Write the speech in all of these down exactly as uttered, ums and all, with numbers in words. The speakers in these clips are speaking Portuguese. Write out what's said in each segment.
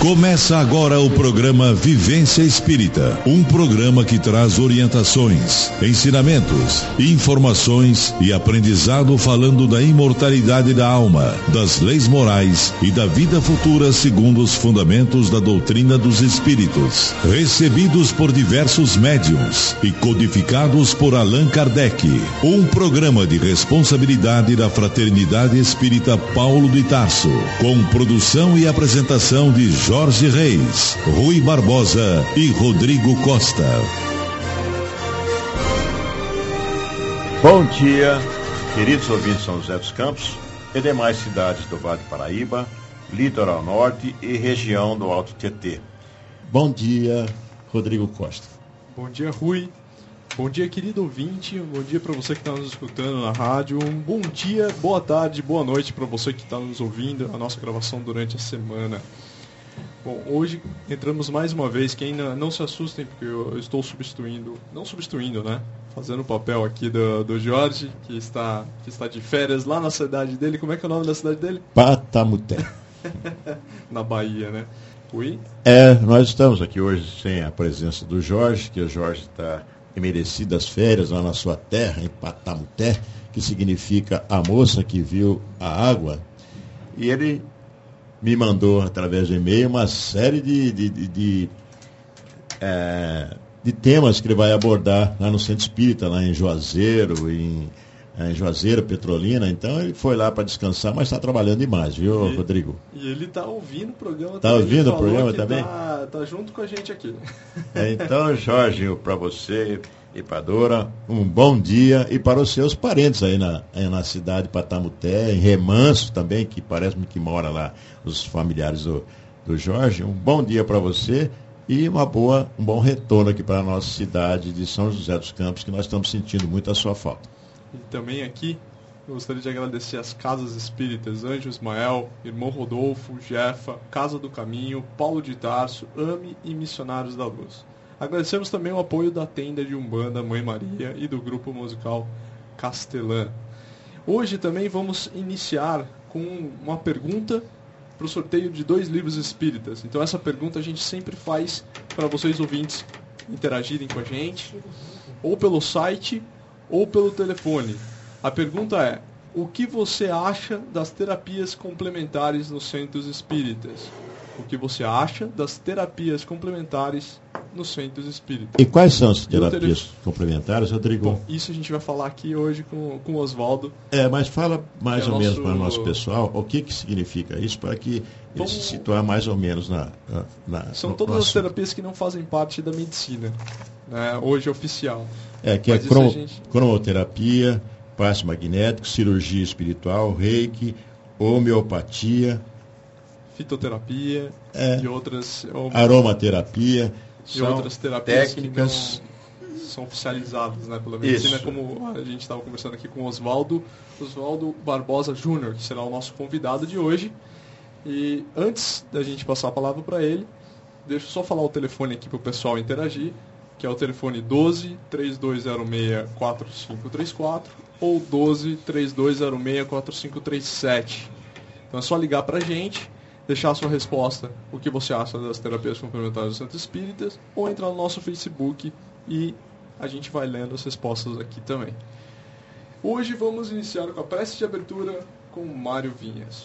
Começa agora o programa Vivência Espírita, um programa que traz orientações, ensinamentos, informações e aprendizado falando da imortalidade da alma, das leis morais e da vida futura segundo os fundamentos da doutrina dos espíritos, recebidos por diversos médiuns e codificados por Allan Kardec. Um programa de responsabilidade da Fraternidade Espírita Paulo de Tarso, com produção e apresentação de Jorge Reis, Rui Barbosa e Rodrigo Costa. Bom dia, queridos ouvintes de São José dos Campos e demais cidades do Vale do Paraíba, Litoral Norte e região do Alto Tietê. Bom dia, Rodrigo Costa. Bom dia, Rui. Bom dia, querido ouvinte. Um bom dia para você que está nos escutando na rádio. Um bom dia, boa tarde, boa noite para você que está nos ouvindo a nossa gravação durante a semana. Bom, hoje entramos mais uma vez, que ainda não se assustem, porque eu estou substituindo, não substituindo, né? Fazendo o papel aqui do, do Jorge, que está, que está de férias lá na cidade dele. Como é que é o nome da cidade dele? Patamuté. Na Bahia, né? Ui? É, nós estamos aqui hoje sem a presença do Jorge, que o Jorge está em merecidas férias lá na sua terra, em Patamuté, que significa a moça que viu a água. E ele me mandou, através do e-mail, uma série de, de, de, de, é, de temas que ele vai abordar lá no Centro Espírita, lá em Juazeiro, em, em Juazeiro, Petrolina. Então ele foi lá para descansar, mas está trabalhando demais, viu, e, Rodrigo? E ele está ouvindo o programa tá também. Está ouvindo o programa também? Está tá junto com a gente aqui. É, então, Jorge, para você e para a Dora, um bom dia, e para os seus parentes aí na, aí na cidade de Patamuté, em Remanso também, que parece-me que mora lá, os familiares do, do Jorge. Um bom dia para você e uma boa, um bom retorno aqui para a nossa cidade de São José dos Campos, que nós estamos sentindo muito a sua falta. E também aqui, eu gostaria de agradecer as Casas Espíritas, Anjo Ismael, Irmão Rodolfo, Jefa, Casa do Caminho, Paulo de Tarso, AME e Missionários da Luz. Agradecemos também o apoio da tenda de Umbanda Mãe Maria e do grupo musical Castelã. Hoje também vamos iniciar com uma pergunta para o sorteio de dois livros espíritas. Então essa pergunta a gente sempre faz para vocês ouvintes interagirem com a gente, ou pelo site ou pelo telefone. A pergunta é: o que você acha das terapias complementares nos centros espíritas? O que você acha das terapias complementares nos centros espíritas? E quais são as terapias tele... complementares, Rodrigo? Bom, isso a gente vai falar aqui hoje com, com o Oswaldo. É, mas fala mais ou é menos nosso... para o nosso pessoal o que, que significa isso, para que Vamos... ele se situar mais ou menos na... na são no, todas no as terapias que não fazem parte da medicina, né, hoje oficial. É, que mas é cromo... gente... cromoterapia, passe magnético, cirurgia espiritual, reiki, homeopatia, fitoterapia é, e outras aromaterapia e outras terapias técnicas que não são oficializadas, né, pela medicina. Isso. Como a gente estava conversando aqui com o Oswaldo Oswaldo Barbosa Júnior, que será o nosso convidado de hoje. E antes da gente passar a palavra para ele, deixa eu só falar o telefone aqui para o pessoal interagir, que é o telefone doze, três dois zero seis, quatro cinco três quatro ou doze, três dois zero seis, quatro cinco três sete. Então é só ligar para a gente, deixar a sua resposta, o que você acha das terapias complementares dos centros espíritas, ou entrar no nosso Facebook e a gente vai lendo as respostas aqui também. Hoje vamos iniciar com a prece de abertura com Mário Vinhas.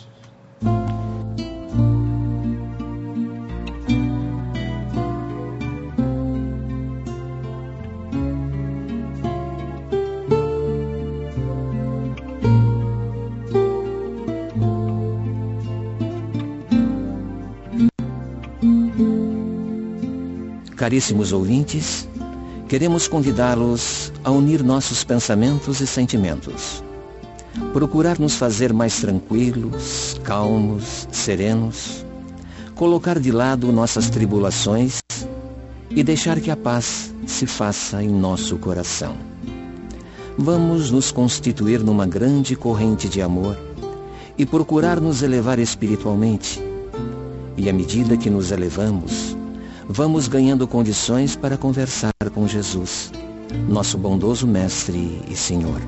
Caríssimos ouvintes, queremos convidá-los a unir nossos pensamentos e sentimentos, procurar nos fazer mais tranquilos, calmos, serenos, colocar de lado nossas tribulações e deixar que a paz se faça em nosso coração. Vamos nos constituir numa grande corrente de amor e procurar nos elevar espiritualmente. E à medida que nos elevamos, vamos ganhando condições para conversar com Jesus, nosso bondoso Mestre e Senhor.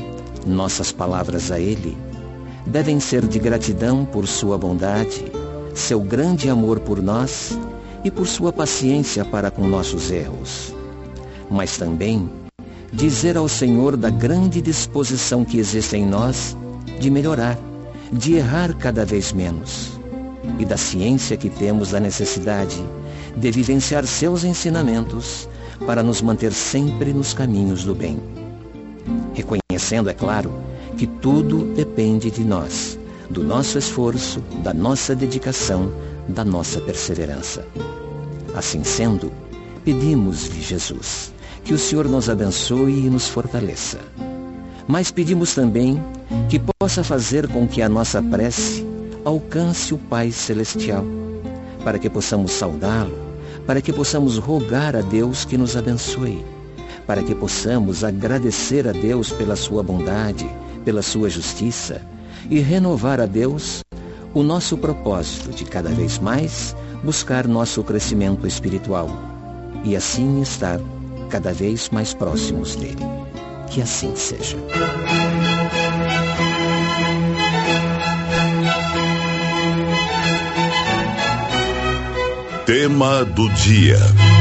Nossas palavras a Ele devem ser de gratidão por sua bondade, seu grande amor por nós e por sua paciência para com nossos erros. Mas também dizer ao Senhor da grande disposição que existe em nós de melhorar, de errar cada vez menos, e da ciência que temos da necessidade de vivenciar seus ensinamentos para nos manter sempre nos caminhos do bem. Reconhecendo, é claro, que tudo depende de nós, do nosso esforço, da nossa dedicação, da nossa perseverança. Assim sendo, pedimos-lhe, Jesus, que o Senhor nos abençoe e nos fortaleça. Mas pedimos também que possa fazer com que a nossa prece alcance o Pai Celestial, para que possamos saudá-lo, para que possamos rogar a Deus que nos abençoe, para que possamos agradecer a Deus pela sua bondade, pela sua justiça, e renovar a Deus o nosso propósito de cada vez mais buscar nosso crescimento espiritual, e assim estar cada vez mais próximos dele. Que assim seja. Tema do dia.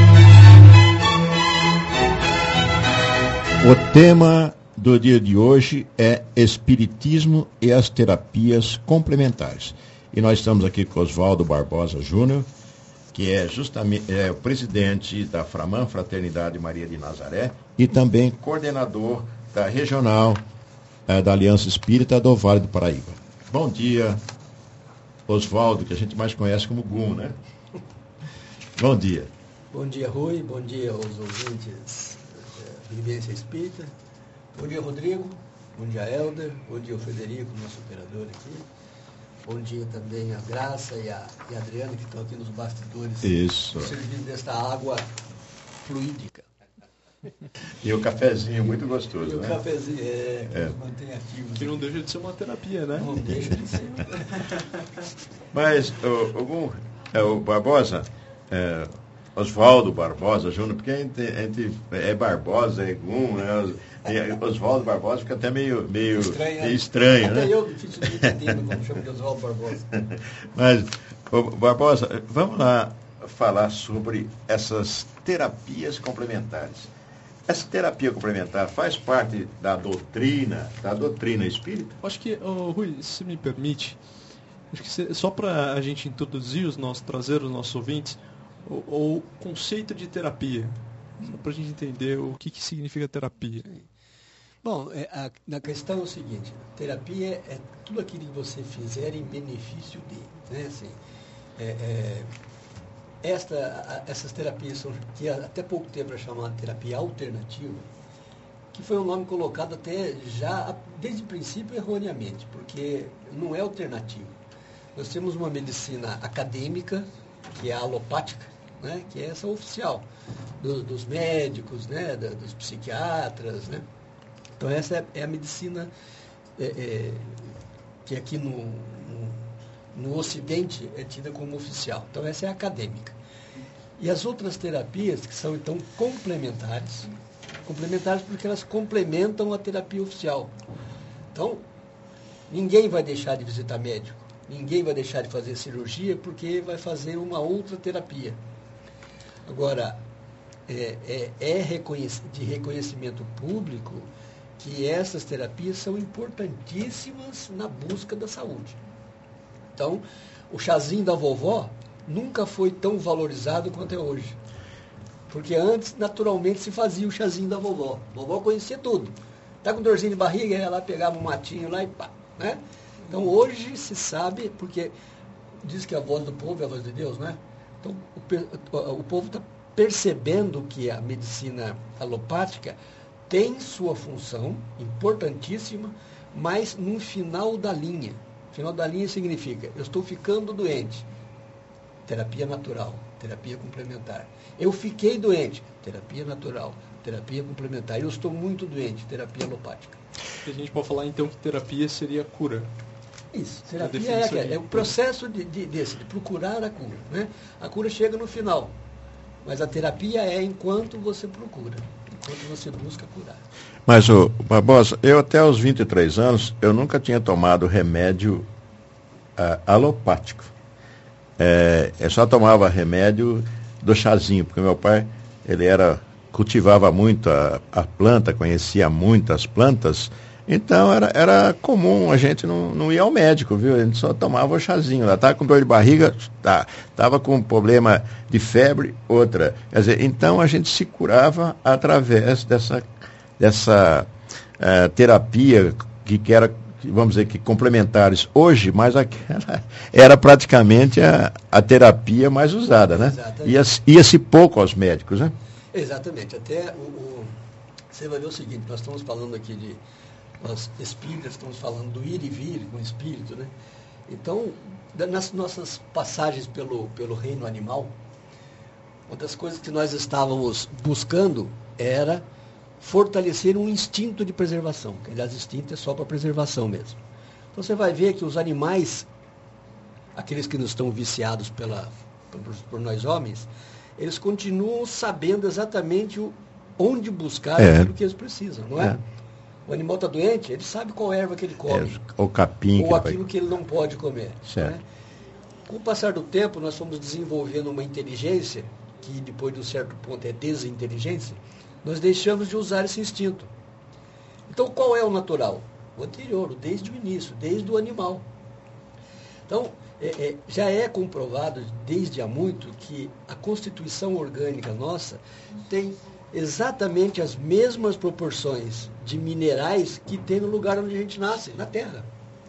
O tema do dia de hoje é Espiritismo e as terapias complementares. E nós estamos aqui com Oswaldo Barbosa Júnior, que é justamente é, o presidente da Framam, Fraternidade Maria de Nazaré, e também coordenador da regional é, da Aliança Espírita do Vale do Paraíba. Bom dia, Oswaldo, que a gente mais conhece como Gum, né? Bom dia. Bom dia, Rui. Bom dia aos ouvintes da Vivência Espírita. Bom dia, Rodrigo. Bom dia, Helder. Bom dia, Frederico, nosso operador aqui. Bom dia também a Graça e a, e a Adriana, que estão aqui nos bastidores. Isso. Servindo desta água fluídica. E o cafezinho muito gostoso, e né? o cafezinho, é, que é. nos mantém ativos. Que não deixa de ser uma terapia, né? Não deixa de ser. Mas, o, o, é, o Barbosa, é, Oswaldo Barbosa Júnior, porque a gente, a gente é Barbosa, é Gum, né? Oswaldo Barbosa fica até meio, meio estranho, meio estranho até né? eu difícil de entender quando chamo de Oswaldo Barbosa. Mas, ô, Barbosa, vamos lá falar sobre essas terapias complementares. Essa terapia complementar faz parte da doutrina, da doutrina espírita? Acho que, oh, Rui, se me permite, acho que se, só para a gente introduzir os nossos, trazer os nossos ouvintes, o, o conceito de terapia, só para a gente entender o que, que significa terapia. Bom, é, a, a questão é o seguinte, terapia é tudo aquilo que você fizer em benefício de, né, assim, é, é, esta, a, essas terapias são, que até pouco tempo era chamada terapia alternativa, que foi um nome colocado até já, desde o princípio, erroneamente, porque não é alternativo. Nós temos uma medicina acadêmica, que é a alopática, né, que é essa oficial, do, dos médicos, né, da, dos psiquiatras, né. Então essa é, é a medicina é, é, que aqui no, no, no Ocidente é tida como oficial. Então essa é a acadêmica. E as outras terapias, que são então complementares, complementares porque elas complementam a terapia oficial. Então, ninguém vai deixar de visitar médico, ninguém vai deixar de fazer cirurgia porque vai fazer uma outra terapia. Agora, é, é, é reconhec- de reconhecimento público que essas terapias são importantíssimas na busca da saúde. Então, o chazinho da vovó nunca foi tão valorizado quanto é hoje. Porque antes, naturalmente, se fazia o chazinho da vovó. A vovó conhecia tudo. Tá com dorzinha de barriga, ia lá, pegava um matinho lá e pá, né? Então, hoje se sabe, porque diz que a voz do povo é a voz de Deus, né? Então, o, o povo está percebendo que a medicina alopática tem sua função importantíssima, mas no final da linha. Final da linha significa, eu estou ficando doente, terapia natural, terapia complementar. Eu fiquei doente, terapia natural, terapia complementar. Eu estou muito doente, terapia alopática. A gente pode falar então que terapia seria cura. Isso, terapia é, é o processo de, de, desse, de procurar a cura, né? A cura chega no final, mas a terapia é enquanto você procura, enquanto você busca curar. Mas, ô, Barbosa, eu até aos vinte e três anos, eu nunca tinha tomado remédio uh, alopático. é, eu só tomava remédio do chazinho, porque meu pai, ele era, cultivava muito a, a planta, conhecia muitas plantas, então era, era comum, a gente não, não ia ao médico, viu? A gente só tomava o chazinho. Ela estava com dor de barriga, tá, estava com problema de febre, outra. Quer dizer, então a gente se curava através dessa, dessa uh, terapia que, que era, vamos dizer, que complementares hoje, mas aquela era praticamente a, a terapia mais usada, né? Ia-se ia-se pouco aos médicos, né? Exatamente. Até o, o, você vai ver o seguinte, nós estamos falando aqui de nós espíritas, estamos falando do ir e vir com o espírito, né? Então, nas nossas passagens pelo, pelo reino animal, uma das coisas que nós estávamos buscando era fortalecer um instinto de preservação, que aliás, instinto é só para preservação mesmo. Então você vai ver que os animais, aqueles que não estão viciados pela, por, por nós homens, eles continuam sabendo exatamente o, onde buscar é. aquilo que eles precisam, não é? é. O animal está doente, ele sabe qual erva que ele come. É, o capim. Ou que aquilo vai... que ele não pode comer. Certo. Né? Com o passar do tempo, nós fomos desenvolvendo uma inteligência, que depois de um certo ponto é desinteligência, nós deixamos de usar esse instinto. Então, qual é o natural? O anterior, desde o início, desde o animal. Então, é, é, já é comprovado desde há muito que a constituição orgânica nossa tem exatamente as mesmas proporções de minerais que tem no lugar onde a gente nasce, na Terra.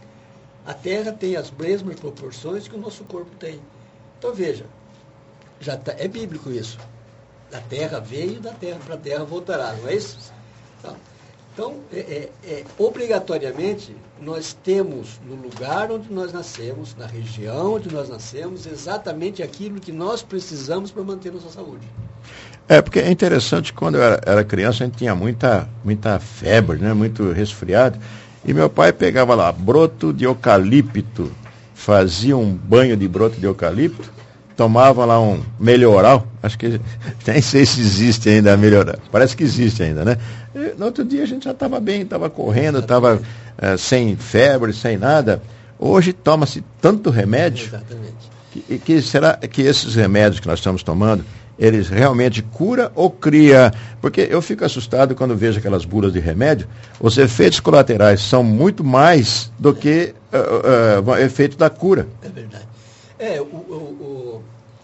A Terra tem as mesmas proporções que o nosso corpo tem. Então, veja, já tá, é bíblico isso. Da Terra veio, da Terra para a Terra voltará, não é isso? Então, então é, é, é, obrigatoriamente, nós temos no lugar onde nós nascemos, na região onde nós nascemos, exatamente aquilo que nós precisamos para manter nossa saúde. É, porque é interessante, quando eu era, era criança, a gente tinha muita, muita febre, né? Muito resfriado, e meu pai pegava lá broto de eucalipto, fazia um banho de broto de eucalipto, tomava lá um melhoral, acho que nem sei se existe ainda a melhoral, parece que existe ainda, né? E, no outro dia a gente já estava bem, estava correndo, estava uh, sem febre, sem nada. Hoje toma-se tanto remédio. Exatamente. Que, que será que esses remédios que nós estamos tomando, eles realmente curam ou cria? Porque eu fico assustado quando vejo aquelas bulas de remédio, os efeitos colaterais são muito mais do que uh, uh, uh, efeito da cura. É verdade. É, o, o, o,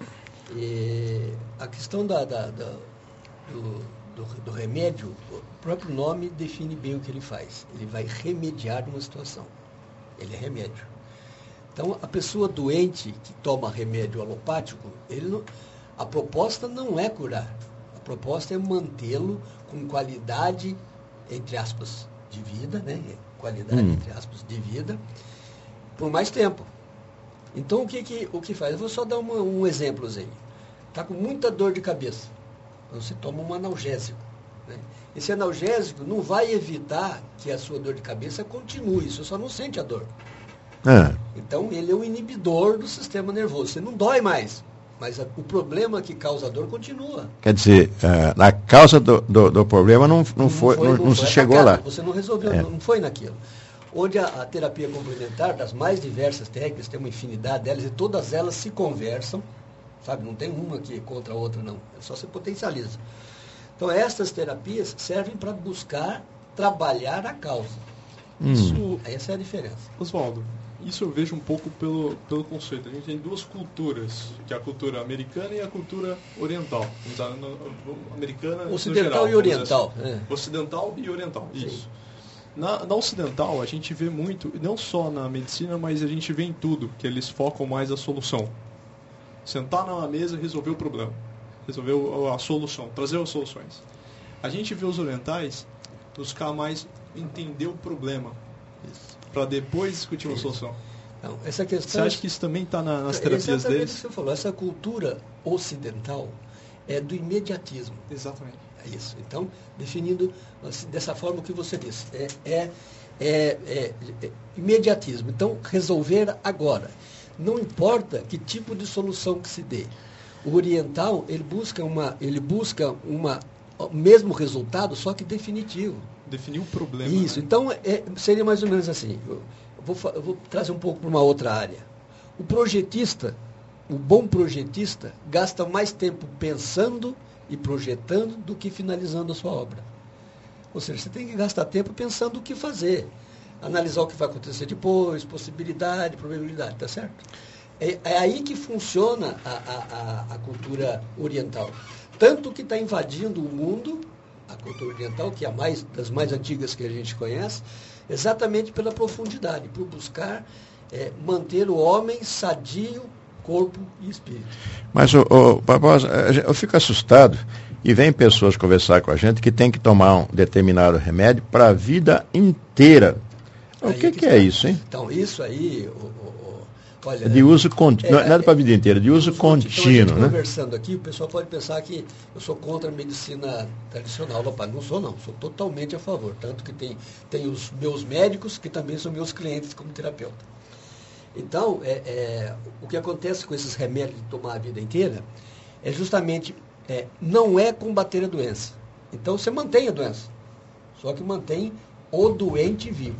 e a questão da, da, da, do, do, do remédio, o próprio nome define bem o que ele faz. Ele vai remediar uma situação. Ele é remédio. Então, a pessoa doente que toma remédio alopático, ele não, a proposta não é curar. A proposta é mantê-lo com qualidade, entre aspas, de vida, né? Qualidade, hum. entre aspas, de vida, por mais tempo. Então, o que, que, o que faz? Eu vou só dar uma, um exemplozinho. Está com muita dor de cabeça. Você toma um analgésico. Né? Esse analgésico não vai evitar que a sua dor de cabeça continue. Você só não sente a dor. É. Então, ele é um inibidor do sistema nervoso. Você não dói mais, mas a, o problema que causa a dor continua. Quer dizer, uh, a causa do, do, do problema não, não, não foi, foi, não, não, não foi se chegou atacado, lá. Você não resolveu, é. não foi naquilo. Onde a, a terapia complementar, das mais diversas técnicas, tem uma infinidade delas, e todas elas se conversam, sabe? Não tem uma aqui contra a outra, não. É só se potencializa. Então, estas terapias servem para buscar trabalhar a causa. Hum. Isso, essa é a diferença. Oswaldo, isso eu vejo um pouco pelo, pelo conceito. A gente tem duas culturas, que é a cultura americana e a cultura oriental. Vamos usar no, americana ocidental geral, e oriental. Assim. É. Ocidental e oriental, Sim. isso. Na, na ocidental, a gente vê muito, não só na medicina, mas a gente vê em tudo, que eles focam mais a solução. Sentar na mesa e resolver o problema. Resolver a solução, trazer as soluções. A gente vê os orientais buscar mais entender o problema, para depois discutir uma solução. Não, essa questão, você acha que isso também está na, nas terapias deles? Exatamente o que você falou. Essa cultura ocidental é do imediatismo. Exatamente. É isso. Então, definindo assim, dessa forma o que você disse, é, é, é, é, é imediatismo. Então, resolver agora. Não importa que tipo de solução que se dê. O oriental, ele busca uma, ele busca uma, o mesmo resultado, só que definitivo. Definir o problema. Isso. Né? Então, é, seria mais ou menos assim. Eu vou, eu vou trazer um pouco para uma outra área. O projetista, o bom projetista gasta mais tempo pensando e projetando do que finalizando a sua obra. Ou seja, você tem que gastar tempo pensando o que fazer, analisar o que vai acontecer depois, possibilidade, probabilidade, tá certo? É, é aí que funciona a, a, a cultura oriental. Tanto que está invadindo o mundo, a cultura oriental, que é a mais, das mais antigas que a gente conhece, exatamente pela profundidade, por buscar é, manter o homem sadio, corpo e espírito. Mas, o, o Barbosa, eu fico assustado e vem pessoas conversar com a gente que tem que tomar um determinado remédio para a vida inteira. O aí que, que, que é isso, hein? Então, isso aí, o, o, o, olha... De uso contínuo, é, não é para a vida inteira, de uso contínuo, então, né? Conversando aqui, o pessoal pode pensar que eu sou contra a medicina tradicional. Opa, não sou não, sou totalmente a favor. Tanto que tem, tem os meus médicos, que também são meus clientes como terapeuta. Então, é, é, o que acontece com esses remédios de tomar a vida inteira é justamente, é, não é combater a doença. Então, você mantém a doença, só que mantém o doente vivo.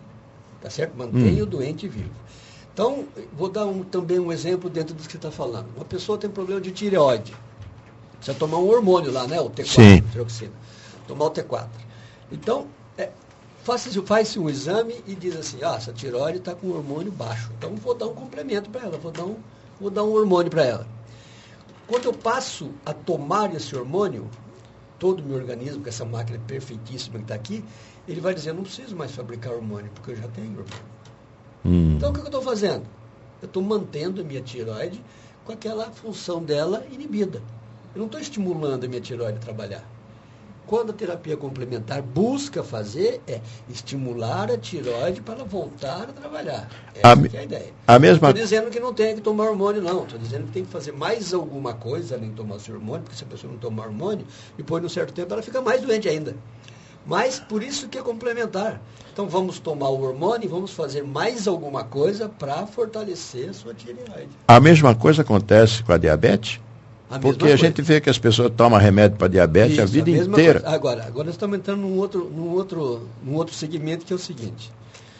Tá certo? Mantém hum. o doente vivo. Então, vou dar um, também um exemplo dentro do que você está falando. Uma pessoa tem problema de tireoide. Precisa tomar um hormônio lá, né? O T quatro, tiroxina. Tomar o T quatro. Então, é, Faz-se faz um exame e diz assim, ah, essa tireoide está com hormônio baixo. Então vou dar um complemento para ela, vou dar um, vou dar um hormônio para ela. Quando eu passo a tomar esse hormônio, todo o meu organismo, com essa máquina perfeitíssima que está aqui, ele vai dizer, não preciso mais fabricar hormônio, porque eu já tenho hormônio. Hum. Então o que eu estou fazendo? Eu estou mantendo a minha tireoide com aquela função dela inibida. Eu não estou estimulando a minha tireoide a trabalhar. Quando a terapia complementar busca fazer, é estimular a tireoide para ela voltar a trabalhar. Essa a, que é a ideia. A mesma... Não estou dizendo que não tem que tomar hormônio, não. Estou dizendo que tem que fazer mais alguma coisa além de tomar seu hormônio, porque se a pessoa não tomar hormônio, depois de um certo tempo ela fica mais doente ainda. Mas por isso que é complementar. Então vamos tomar o hormônio e vamos fazer mais alguma coisa para fortalecer a sua tireoide. A mesma coisa acontece com a diabetes? A Porque a coisa. gente vê que as pessoas tomam remédio para diabetes Isso, a vida a inteira. Coisa. Agora, agora nós estamos entrando num outro, num, outro, num outro segmento que é o seguinte.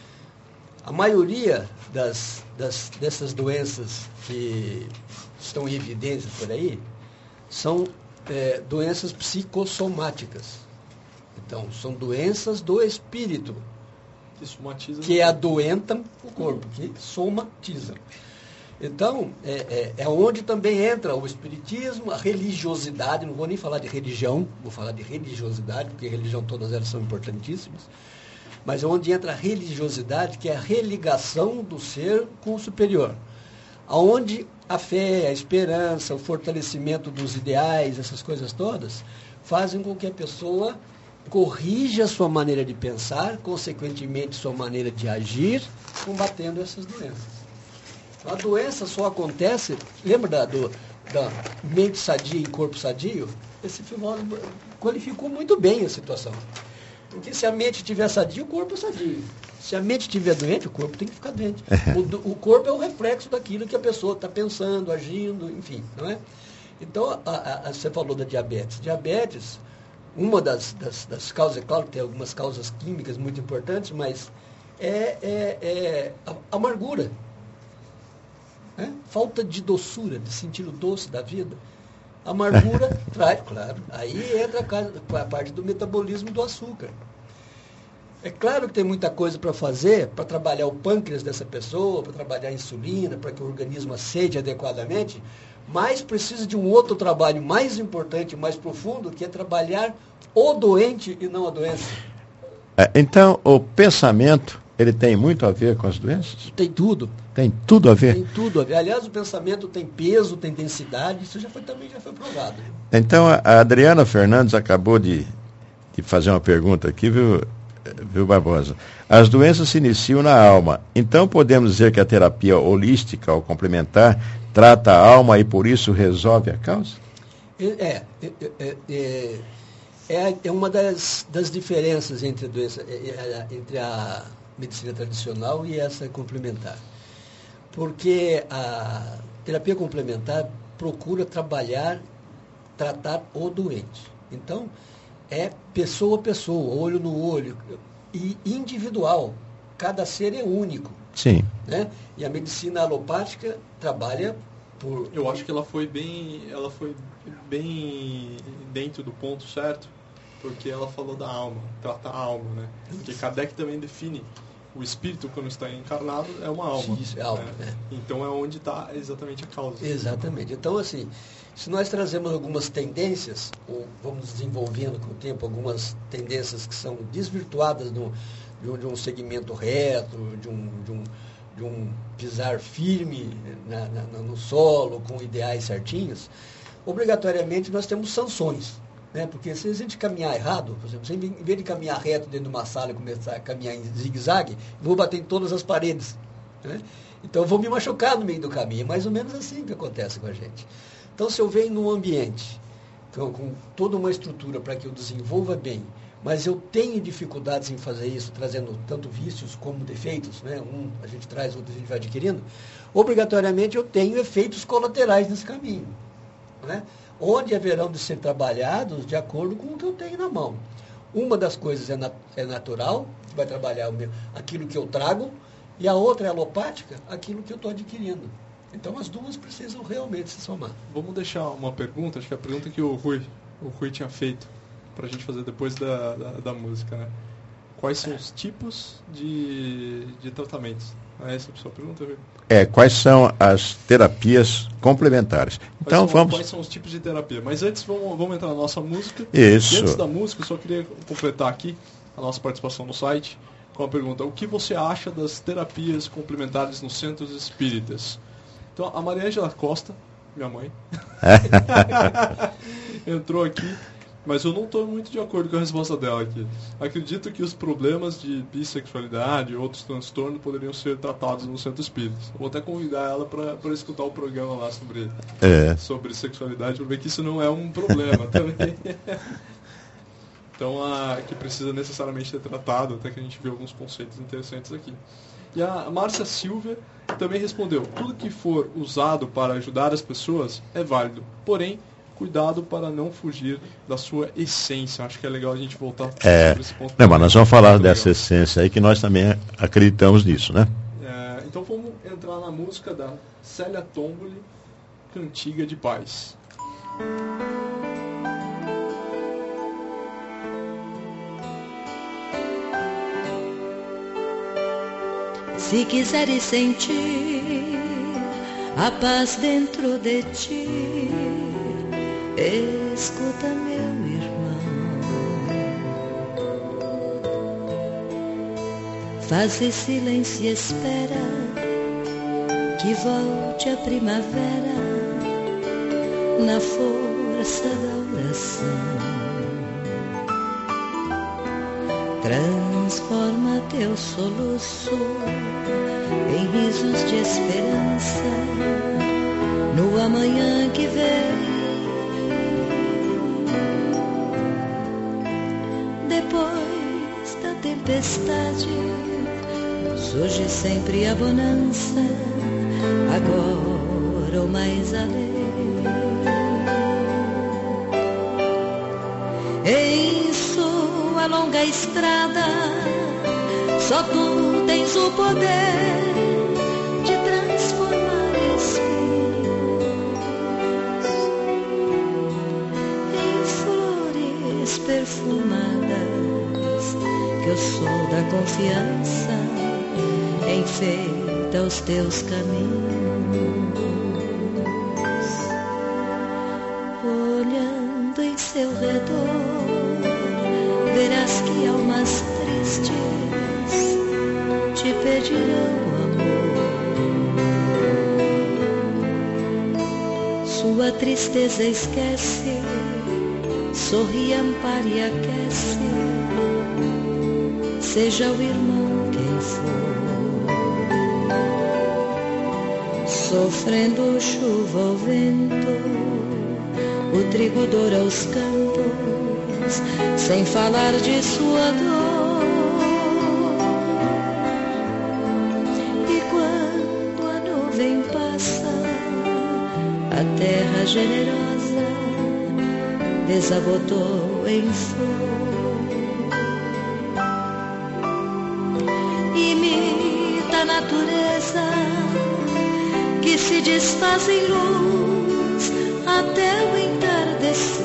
A maioria das, das, dessas doenças que estão em evidência por aí são é, doenças psicossomáticas. Então, são doenças do espírito que, somatiza que adoentam o corpo, que somatizam. Então, é, é, é onde também entra o espiritismo, a religiosidade, não vou nem falar de religião, vou falar de religiosidade, porque religião todas elas são importantíssimas, mas é onde entra a religiosidade, que é a religação do ser com o superior. Onde a fé, a esperança, o fortalecimento dos ideais, essas coisas todas, fazem com que a pessoa corrija a sua maneira de pensar, consequentemente sua maneira de agir, combatendo essas doenças. A doença só acontece, lembra da, do, da mente sadia e corpo sadio? Esse filósofo qualificou muito bem a situação. Porque se a mente estiver sadia, o corpo é sadio. Se a mente estiver doente, o corpo tem que ficar doente. O, o corpo é o reflexo daquilo que a pessoa está pensando, agindo, enfim, não é? Então, a, a, você falou da diabetes. Diabetes, uma das, das, das causas, é claro que tem algumas causas químicas muito importantes, mas é, é, é a, a amargura. É? Falta de doçura, de sentir o doce da vida. A amargura traz, claro, aí entra a, a parte do metabolismo do açúcar. É claro que tem muita coisa para fazer, para trabalhar o pâncreas dessa pessoa, para trabalhar a insulina, para que o organismo aceite adequadamente, mas precisa de um outro trabalho mais importante, mais profundo, que é trabalhar o doente e não a doença. É, então, o pensamento, ele tem muito a ver com as doenças? Tem tudo. Tem tudo a ver? Tem tudo a ver. Aliás, o pensamento tem peso, tem densidade, isso já foi, também já foi provado. Então, a Adriana Fernandes acabou de, de fazer uma pergunta aqui, viu, viu, Barbosa? As doenças se iniciam na alma. Então, podemos dizer que a terapia holística ou complementar trata a alma e, por isso, resolve a causa? É, é, é, é, é, é uma das, das diferenças entre a, doença, entre a medicina tradicional e essa complementar. Porque a terapia complementar procura trabalhar, tratar o doente. Então, é pessoa a pessoa, olho no olho, e individual. Cada ser é único. Sim. Né? E a medicina alopática trabalha por... Eu acho que ela foi bem, ela foi bem dentro do ponto certo, porque ela falou da alma, trata a alma, né? Porque Kardec também define o espírito, quando está encarnado, é uma alma. Isso, é alma, né? né? Então é onde está exatamente a causa. Exatamente. Então, assim, se nós trazemos algumas tendências, ou vamos desenvolvendo com o tempo algumas tendências que são desvirtuadas no, de, um, de um segmento reto, de um, de um, de um pisar firme na, na, no solo, com ideais certinhos, obrigatoriamente nós temos sanções. Né? Porque se a gente caminhar errado, por exemplo, em vez de caminhar reto dentro de uma sala e começar a caminhar em zigue-zague, vou bater em todas as paredes. Né? Então eu vou me machucar no meio do caminho. É mais ou menos assim que acontece com a gente. Então se eu venho num ambiente com, com toda uma estrutura para que eu desenvolva bem, mas eu tenho dificuldades em fazer isso, trazendo tanto vícios como defeitos, né? Um a gente traz, outro a gente vai adquirindo, obrigatoriamente eu tenho efeitos colaterais nesse caminho. Né? Onde haverão de ser trabalhados de acordo com o que eu tenho na mão. Uma das coisas é, nat é natural, que vai trabalhar o meu, aquilo que eu trago, e a outra é alopática, aquilo que eu estou adquirindo. Então as duas precisam realmente se somar. Vamos deixar uma pergunta, acho que é a pergunta que o Rui, o Rui tinha feito, para a gente fazer depois da, da, da música, né? Quais são os tipos de, de tratamentos? É essa a sua pergunta, Rui? É, quais são as terapias complementares? Então quais são, vamos... Quais são os tipos de terapia? Mas antes vamos, vamos entrar na nossa música. Isso. E antes da música, eu só queria completar aqui a nossa participação no site com a pergunta: o que você acha das terapias complementares nos centros espíritas? Então, a Maria Ângela Costa, minha mãe, entrou aqui, mas eu não estou muito de acordo com a resposta dela aqui. Acredito que os problemas de bissexualidade e outros transtornos poderiam ser tratados no centro espírita. Vou até convidar ela para escutar o programa lá sobre, é. sobre sexualidade, para ver que isso não é um problema também. Então, a, que precisa necessariamente ser tratado, até que a gente vê alguns conceitos interessantes aqui. E a Márcia Silvia também respondeu: tudo que for usado para ajudar as pessoas é válido, porém, cuidado para não fugir da sua essência. Acho que é legal a gente voltar é, sobre esse ponto. Não, mas nós vamos falar dessa legal. essência aí, que nós também acreditamos nisso, né? É, então vamos entrar na música da Célia Tomboli, Cantiga de Paz. Se quiseres sentir a paz dentro de ti, escuta, meu irmão, faze silêncio e espera que volte a primavera na força da oração. Transforma teu soluço em risos de esperança no amanhã que vem. Depois da tempestade surge sempre a bonança, agora ou mais além. Em sua longa estrada só tu tens o poder de transformar espinhos em flores perfumadas, que o sol da confiança enfeita os teus caminhos. Olhando em seu redor, verás que almas tristes te pedirão amor. Sua tristeza esquece, sorri, ampare e aquece, seja o irmão quem for. Sofrendo chuva ou vento, o trigo doura os campos, sem falar de sua dor. E quando a nuvem passa, a terra generosa desabotou em flor. Imita a natureza que se desfaz em luz até o entardecer.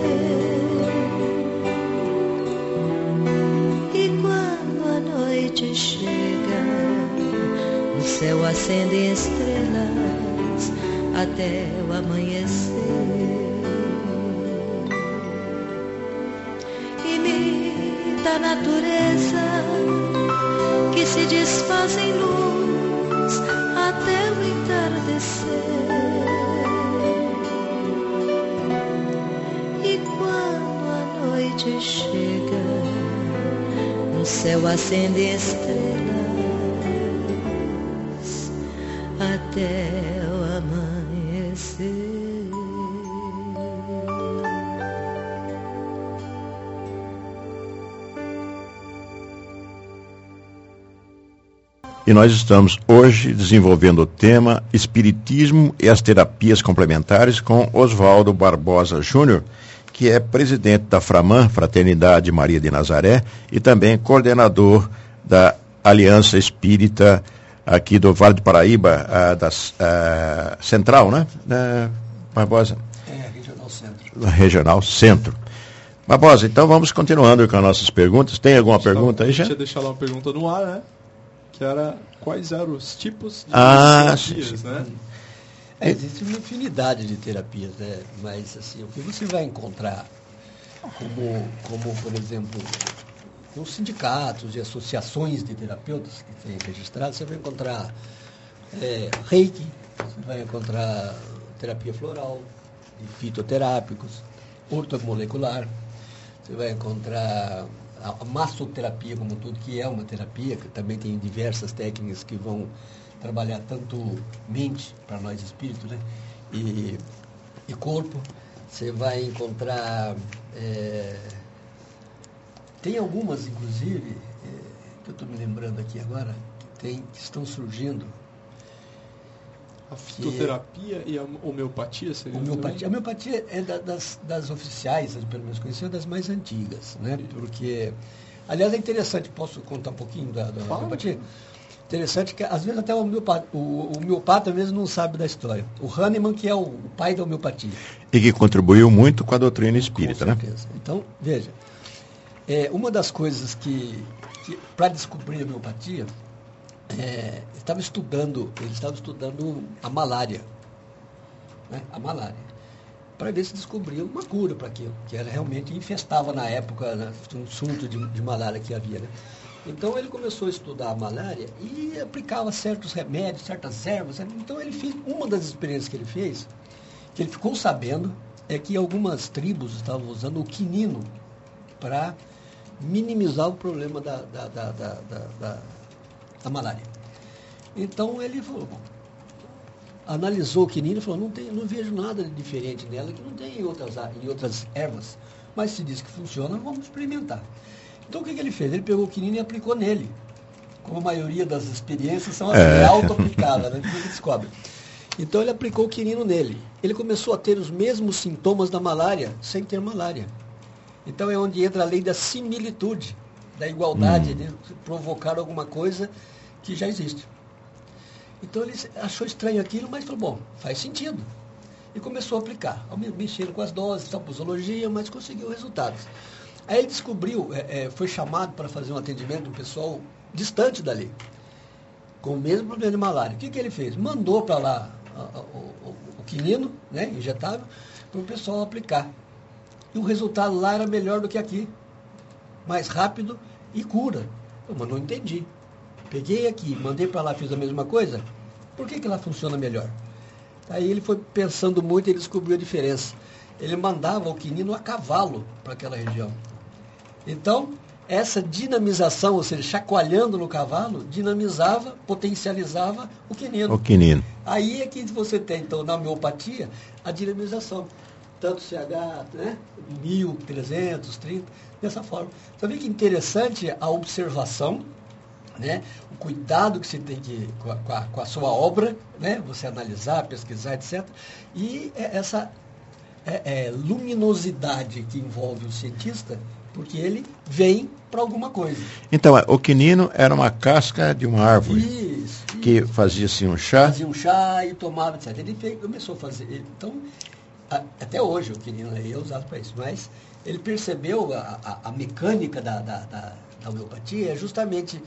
E quando a noite chega, o céu acende estrelas até o amanhecer. Imita a natureza que se desfaz em luz até o entardecer. E quando a noite chega, no céu acende estrelas até o amanhecer. E nós estamos hoje desenvolvendo o tema Espiritismo e as Terapias Complementares com Oswaldo Barbosa Júnior, que é presidente da Framan, Fraternidade Maria de Nazaré, e também coordenador da Aliança Espírita aqui do Vale do Paraíba, a, da a, Central, né, da Barbosa? É, Regional Centro. Regional Centro. Barbosa, então vamos continuando com as nossas perguntas. Tem alguma pergunta aí já? Deixa eu deixar lá uma pergunta no ar, né? Que era quais eram os tipos de ah, terapias, sim, sim. né? É, existe uma infinidade de terapias, né? Mas assim, o que você vai encontrar, como, como por exemplo, nos sindicatos e associações de terapeutas que têm registrado, você vai encontrar é, reiki, você vai encontrar terapia floral, de fitoterápicos, ortomolecular, você vai encontrar a massoterapia como tudo, que é uma terapia, que também tem diversas técnicas que vão trabalhar tanto mente, para nós espírito, né? e, e corpo. Você vai encontrar, é, tem algumas, inclusive, é, que eu estou me lembrando aqui agora, que, tem, que estão surgindo. A fitoterapia é, e a homeopatia seria? Homeopatia. A homeopatia é da, das, das oficiais, pelo menos conhecidas, das mais antigas, né? Porque, aliás, é interessante, posso contar um pouquinho da, da homeopatia? Interessante que, às vezes, até o homeopata, o, o homeopata mesmo não sabe da história. O Hahnemann, que é o, o pai da homeopatia. E que contribuiu muito com a doutrina espírita, com certeza, né? Então, veja, é, uma das coisas que, que para descobrir a homeopatia, É, estava estudando, ele estava estudando a malária, né? a malária, para ver se descobria uma cura para aquilo, que era, realmente infestava na época, né? Um surto de, de malária que havia. Né? Então ele começou a estudar a malária e aplicava certos remédios, certas ervas. Né? Então ele fez, uma das experiências que ele fez, que ele ficou sabendo, é que algumas tribos estavam usando o quinino para minimizar o problema da, da, da, da, da, da da malária. Então ele falou, bom, analisou o quinino e falou, não, tem, não vejo nada de diferente nela, que não tem em outras, em outras ervas, mas se diz que funciona, vamos experimentar. Então o que, que ele fez? Ele pegou o quinino e aplicou nele. Como a maioria das experiências são assim, é. auto-aplicadas, né? Que ele descobre. Então ele aplicou o quinino nele. Ele começou a ter os mesmos sintomas da malária, sem ter malária. Então é onde entra a lei da similitude, da igualdade, hum. de provocar alguma coisa que já existe. Então ele achou estranho aquilo, mas falou, bom, faz sentido. E começou a aplicar, mexendo com as doses, tal, posologia, mas conseguiu resultados. Aí ele descobriu, é, é, foi chamado para fazer um atendimento de um pessoal distante dali, com o mesmo problema de malária. O que, que ele fez? Mandou para lá a, a, o, o quinino, né, injetável, para o pessoal aplicar. E o resultado lá era melhor do que aqui. Mais rápido e cura. Eu, mas não entendi. Peguei aqui, mandei para lá, fiz a mesma coisa. Por que, que lá funciona melhor? Aí ele foi pensando muito e descobriu a diferença. Ele mandava o quinino a cavalo para aquela região. Então, essa dinamização, ou seja, chacoalhando no cavalo, dinamizava, potencializava o quinino. O quinino. Aí é que você tem, então, na homeopatia, a dinamização. Tanto C H, né? mil, trezentos, trinta, dessa forma. Então, vê que interessante a observação, né? O cuidado que você tem que, com, a, com, a, com a sua obra, né? Você analisar, pesquisar, etcétera. E essa é, é, luminosidade que envolve o cientista, porque ele vem para alguma coisa. Então, o quinino era uma casca de uma árvore. Isso, que que fazia assim um chá? Fazia um chá e tomava, etcétera. Ele fez, começou a fazer. Ele, então, a, até hoje o quinino aí é usado para isso, mas ele percebeu a, a, a mecânica da, da, da, da homeopatia é justamente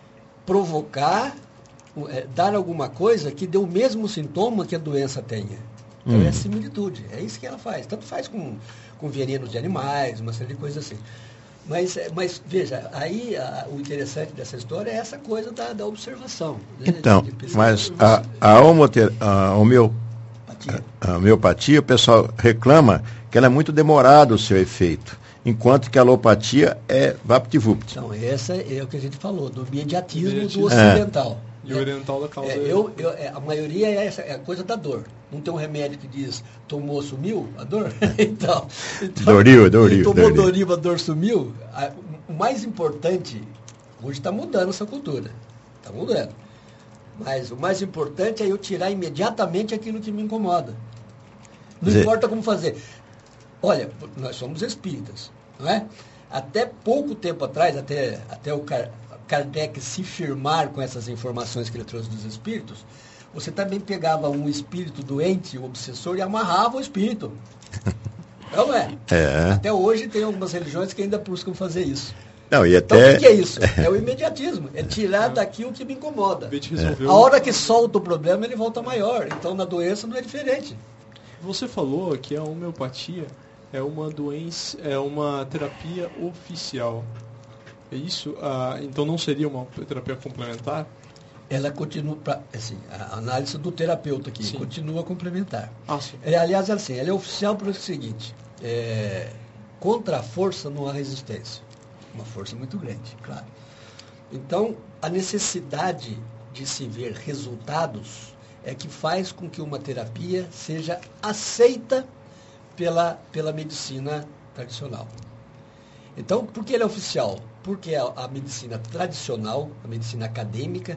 provocar, é, dar alguma coisa que dê o mesmo sintoma que a doença tenha. Então hum. é a similitude, é isso que ela faz. Tanto faz com, com venenos de animais, uma série de coisas assim. Mas, mas veja, aí a, o interessante dessa história é essa coisa da, da observação. Né? Então, mas a, a, homoter, a, homeopatia. a homeopatia, o pessoal reclama que ela é muito demorada o seu efeito, enquanto que a alopatia é vapt-vupt. Então, essa é o que a gente falou, do imediatismo do ocidental. É. E o oriental da causa. É, eu, eu, é, a maioria é, essa, é a coisa da dor. Não tem um remédio que diz, tomou, sumiu a dor? então, então, Doril, Doril. Tomou Doril. Doril, a dor sumiu. A, o mais importante, hoje está mudando essa cultura. Está mudando. Mas o mais importante é eu tirar imediatamente aquilo que me incomoda. Não Zé. importa como fazer. Olha, nós somos espíritas, não é? Até pouco tempo atrás, até, até o Car, Kardec se firmar com essas informações que ele trouxe dos espíritos, você também pegava um espírito doente, um obsessor, e amarrava o espírito. Não é? é? Até hoje tem algumas religiões que ainda buscam fazer isso. Não, e até... Então o que é isso? É o imediatismo. É tirar daqui o que me incomoda. É. A hora que solta o problema, ele volta maior. Então na doença não é diferente. Você falou que a homeopatia é uma doença, é uma terapia oficial. É isso? Ah, então não seria uma terapia complementar? Ela continua, pra, assim, a análise do terapeuta aqui, sim, continua complementar. Ah, sim. É, aliás, assim, ela é oficial pelo seguinte, é, contra a força não há resistência. Uma força muito grande, claro. Então, a necessidade de se ver resultados é que faz com que uma terapia seja aceita pela, pela medicina tradicional. Então, por que ele é oficial? Porque a, a medicina tradicional, a medicina acadêmica,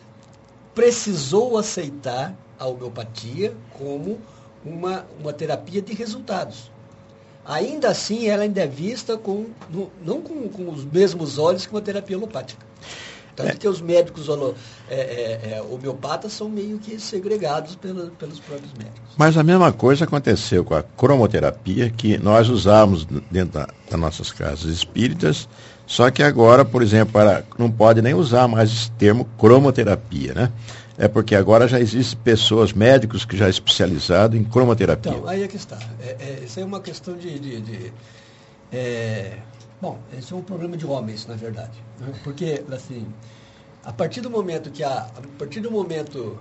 precisou aceitar a homeopatia como uma, uma terapia de resultados. Ainda assim, ela ainda é vista com, no, não com, com os mesmos olhos que uma terapia alopática. Tanto é. que os médicos holo, é, é, é, homeopatas são meio que segregados pela, pelos próprios médicos. Mas a mesma coisa aconteceu com a cromoterapia, que nós usávamos dentro da, das nossas casas espíritas, só que agora, por exemplo, para, não pode nem usar mais esse termo cromoterapia, né? É porque agora já existem pessoas, médicos que já especializados em cromoterapia. Então, aí é que está. É, é, isso é uma questão de... de, de é, bom, esse é um problema de homens, na verdade. Né? Porque, assim, a partir do momento que a... A partir do momento...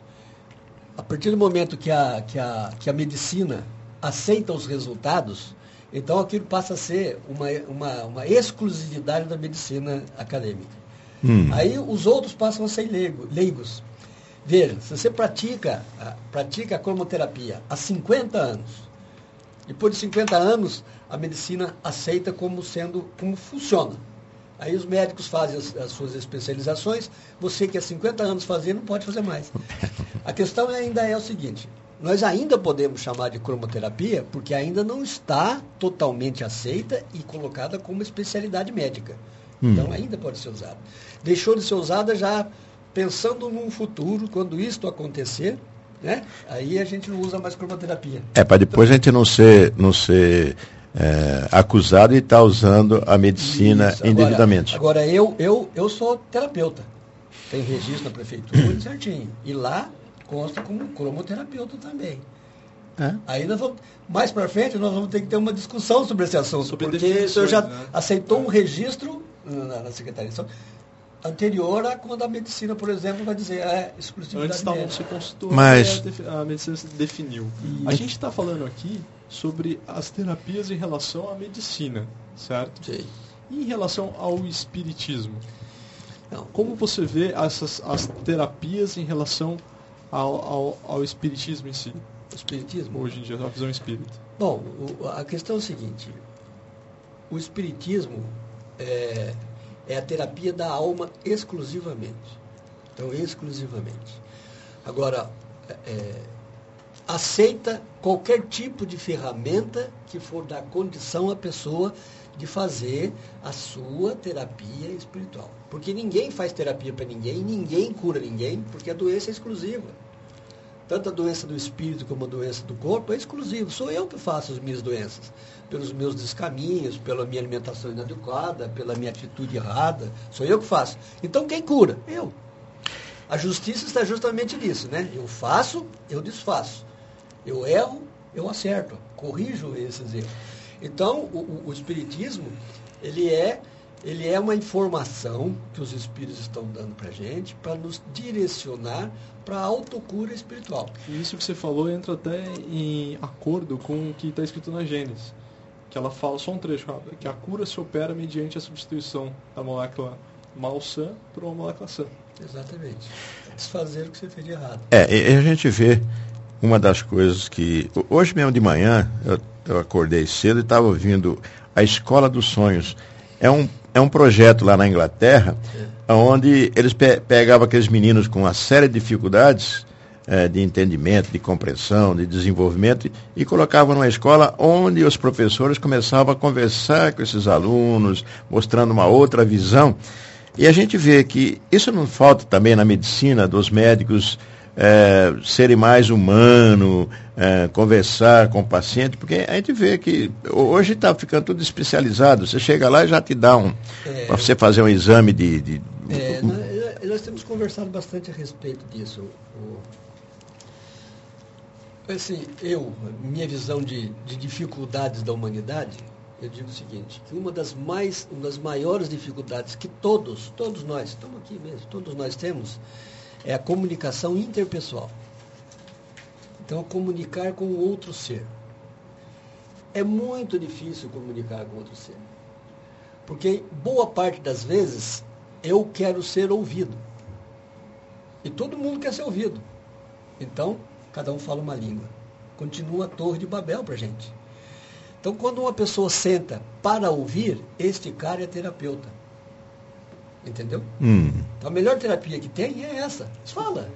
A partir do momento que a, que a, que a medicina aceita os resultados, então aquilo passa a ser uma, uma, uma exclusividade da medicina acadêmica. Hum. Aí os outros passam a ser leigo, leigos. Veja, se você pratica, pratica a cromoterapia há cinquenta anos, depois de cinquenta anos, a medicina aceita como sendo, como funciona. Aí os médicos fazem as, as suas especializações, você que há cinquenta anos fazia não pode fazer mais. A questão ainda é o seguinte, nós ainda podemos chamar de cromoterapia, porque ainda não está totalmente aceita e colocada como especialidade médica. Hum. Então ainda pode ser usada. Deixou de ser usada já pensando num futuro, quando isto acontecer, né? Aí a gente não usa mais cromoterapia. É, para depois então, a gente não ser, não ser é, acusado de estar usando a medicina isso. indevidamente. Agora, agora eu, eu, eu sou terapeuta. Tem registro na prefeitura certinho. E lá consta como cromoterapeuta também. É. Aí nós vamos, mais para frente, nós vamos ter que ter uma discussão sobre esse assunto, sobre porque o senhor já né? aceitou um registro na, na Secretaria de Saúde anterior a quando a medicina, por exemplo, vai dizer é exclusividade. Antes estavam se consultando, Mas... a medicina se definiu. E... A gente está falando aqui sobre as terapias em relação à medicina, certo? Sim. E em relação ao espiritismo? Não. Como você vê essas, as terapias em relação ao, ao, ao espiritismo em si? O espiritismo? Hoje em dia, a visão espírita. Bom, o, a questão é o seguinte, o espiritismo é... é a terapia da alma exclusivamente. Então, exclusivamente. Agora, é, aceita qualquer tipo de ferramenta que for dar condição à pessoa de fazer a sua terapia espiritual. Porque ninguém faz terapia para ninguém, ninguém cura ninguém, porque a doença é exclusiva. Tanto a doença do espírito como a doença do corpo é exclusiva. Sou eu que faço as minhas doenças. Pelos meus descaminhos, pela minha alimentação inadequada, pela minha atitude errada. Sou eu que faço. Então quem cura? Eu. A justiça está justamente nisso, né? Eu faço, eu desfaço. Eu erro, eu acerto. Corrijo esses erros. Então, o, o, o espiritismo, ele é, ele é uma informação que os espíritos estão dando para a gente para nos direcionar para a autocura espiritual. E isso que você falou entra até em acordo com o que está escrito na Gênesis, que ela fala, só um trecho rápido, que a cura se opera mediante a substituição da molécula mal-sã por uma molécula sã. Exatamente. Desfazer o que você fez de errado. É, e a gente vê uma das coisas que... Hoje mesmo de manhã, eu, eu acordei cedo e estava ouvindo a Escola dos Sonhos. É um, é um projeto lá na Inglaterra, é. onde eles pe pegavam aqueles meninos com uma série de dificuldades é, de entendimento, de compreensão, de desenvolvimento, e, e colocavam numa escola onde os professores começavam a conversar com esses alunos, mostrando uma outra visão. E a gente vê que isso não falta também na medicina, dos médicos é, serem mais humanos, é, conversar com o paciente, porque a gente vê que hoje está ficando tudo especializado. Você chega lá e já te dá um... É, para você fazer um exame de... de é, nós, nós temos conversado bastante a respeito disso. O, assim, eu, minha visão de, de dificuldades da humanidade... Eu digo o seguinte, que uma das, mais, uma das maiores dificuldades que todos, todos nós, estamos aqui mesmo, todos nós temos, é a comunicação interpessoal. Então, comunicar com o outro ser. É muito difícil comunicar com outro ser. Porque, boa parte das vezes, eu quero ser ouvido. E todo mundo quer ser ouvido. Então, cada um fala uma língua. Continua a Torre de Babel para a gente. Então, quando uma pessoa senta para ouvir, este cara é terapeuta. Entendeu? Hum. Então, a melhor terapia que tem é essa. Fala.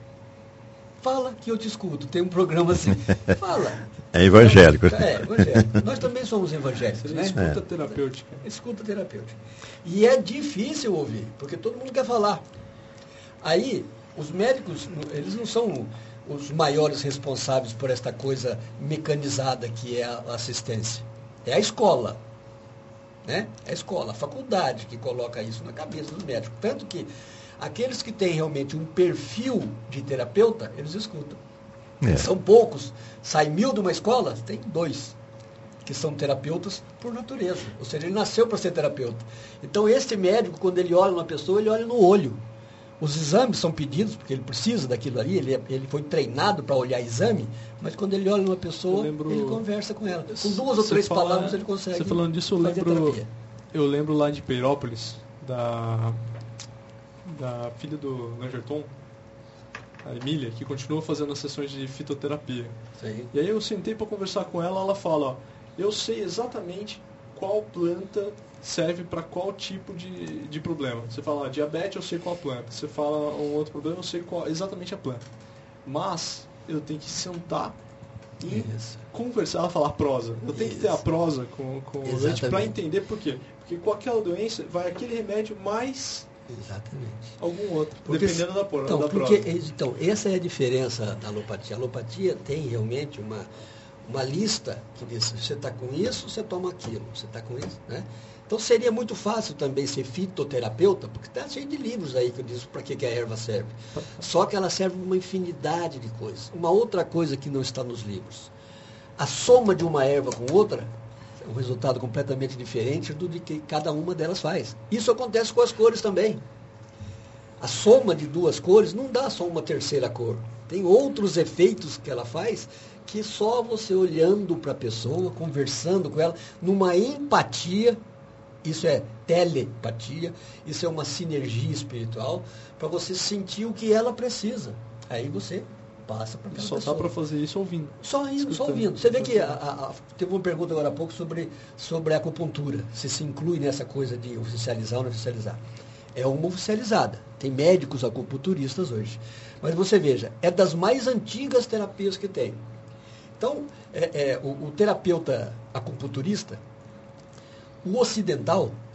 Fala que eu te escuto. Tem um programa assim. Fala. É evangélico. Então, é, evangélico. Nós também somos evangélicos, né? Escuta é. terapêutica. Escuta terapêutica. E é difícil ouvir, porque todo mundo quer falar. Aí, os médicos, eles não são... os maiores responsáveis por esta coisa mecanizada que é a assistência. É a escola. Né? É a escola, a faculdade que coloca isso na cabeça dos médicos. Tanto que aqueles que têm realmente um perfil de terapeuta, eles escutam. É. São poucos. Sai mil de uma escola, tem dois que são terapeutas por natureza. Ou seja, ele nasceu para ser terapeuta. Então, este médico, quando ele olha uma pessoa, ele olha no olho. Os exames são pedidos, porque ele precisa daquilo ali, ele, ele foi treinado para olhar exame, mas quando ele olha uma pessoa, lembro, ele conversa com ela. Com duas ou três fala, palavras ele consegue. Você falando disso, eu lembro, eu lembro lá de Peirópolis, da, da filha do Langerton, a Emília, que continua fazendo as sessões de fitoterapia. Sim. E aí eu sentei para conversar com ela, ela fala, ó, eu sei exatamente qual planta serve para qual tipo de, de problema. Você fala, ah, diabetes, eu sei qual planta. Você fala um outro problema, eu sei qual, exatamente a planta. Mas eu tenho que sentar e Isso. conversar. Ela fala a prosa. Eu tenho Isso. que ter a prosa com, com o leite para entender por quê. Porque com aquela doença vai aquele remédio mais Exatamente. algum outro, porque, dependendo da, por, então, da porque, prosa. Então, essa é a diferença da alopatia. A alopatia tem realmente uma, uma lista que diz, você está com isso, você toma aquilo. Você está com isso, né? Então seria muito fácil também ser fitoterapeuta, porque está cheio de livros aí que eu disse para que, que a erva serve. Só que ela serve para uma infinidade de coisas. Uma outra coisa que não está nos livros. A soma de uma erva com outra é um resultado completamente diferente do que cada uma delas faz. Isso acontece com as cores também. A soma de duas cores não dá só uma terceira cor. Tem outros efeitos que ela faz que só você olhando para a pessoa, conversando com ela, numa empatia... Isso é telepatia, isso é uma sinergia espiritual para você sentir o que ela precisa. Aí você passa para aquela Só pessoa. dá para fazer isso ouvindo. Só indo, só ouvindo. Você vê que a, a, a, teve uma pergunta agora há pouco sobre, sobre a acupuntura. Se se inclui nessa coisa de oficializar ou não oficializar. É uma oficializada. Tem médicos acupunturistas hoje. Mas você veja, é das mais antigas terapias que tem. Então, é, é, o, o terapeuta acupunturista, o ocidental,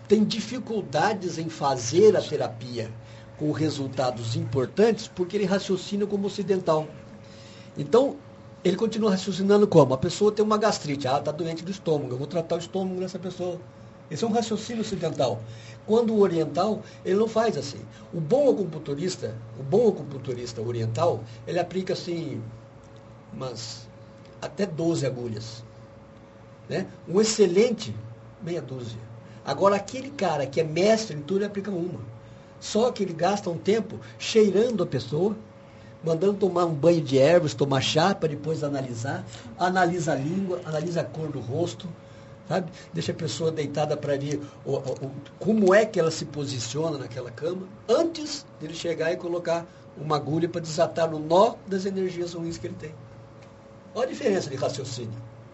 tem dificuldades em fazer a terapia com resultados importantes porque ele raciocina como ocidental. Então, ele continua raciocinando como? A pessoa tem uma gastrite, ah, está doente do estômago, eu vou tratar o estômago dessa pessoa. Esse é um raciocínio ocidental. Quando o oriental, ele não faz assim. O bom acupunturista, o bom acupunturista oriental, ele aplica assim, umas até doze agulhas. Né? Um excelente, meia dúzia. Agora, aquele cara que é mestre em tudo, ele aplica uma. Só que ele gasta um tempo cheirando a pessoa, mandando tomar um banho de ervas, tomar chá para depois analisar, analisa a língua, analisa a cor do rosto, sabe? Deixa a pessoa deitada para ver o, o, como é que ela se posiciona naquela cama, antes dele chegar e colocar uma agulha para desatar o nó das energias ruins que ele tem. Olha a diferença de raciocínio.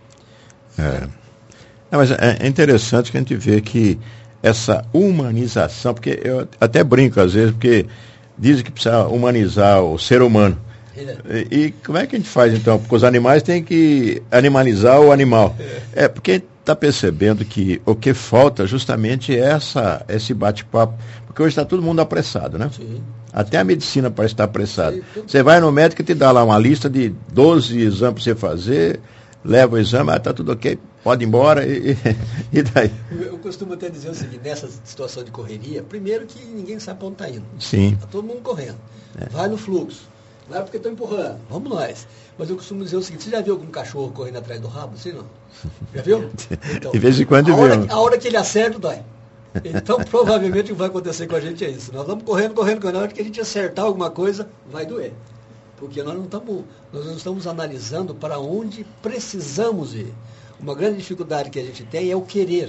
É. Não, mas é interessante que a gente vê que essa humanização, porque eu até brinco às vezes, porque dizem que precisa humanizar o ser humano. É. E, e como é que a gente faz então? Porque os animais têm que animalizar o animal. É, é porque está percebendo que o que falta justamente é essa, esse bate-papo. Porque hoje está todo mundo apressado, né? Sim. Até a medicina parece estar apressada. Você vai no médico e te dá lá uma lista de doze exames para você fazer, leva o exame, ah, está tudo ok, pode ir embora, e, e daí? Eu costumo até dizer o seguinte, nessa situação de correria, primeiro que ninguém sabe para onde está indo. Sim. Está todo mundo correndo. É. Vai no fluxo. Não é porque estão empurrando, vamos nós. Mas eu costumo dizer o seguinte, você já viu algum cachorro correndo atrás do rabo? Assim não? Já viu? Então, de vez em quando a hora, viu. A hora que ele acerta, dói. Então, provavelmente o que vai acontecer com a gente é isso. Nós vamos correndo, correndo, correndo. Na hora que a gente acertar alguma coisa, vai doer. Porque nós não estamos, nós não estamos analisando para onde precisamos ir. Uma grande dificuldade que a gente tem é o querer.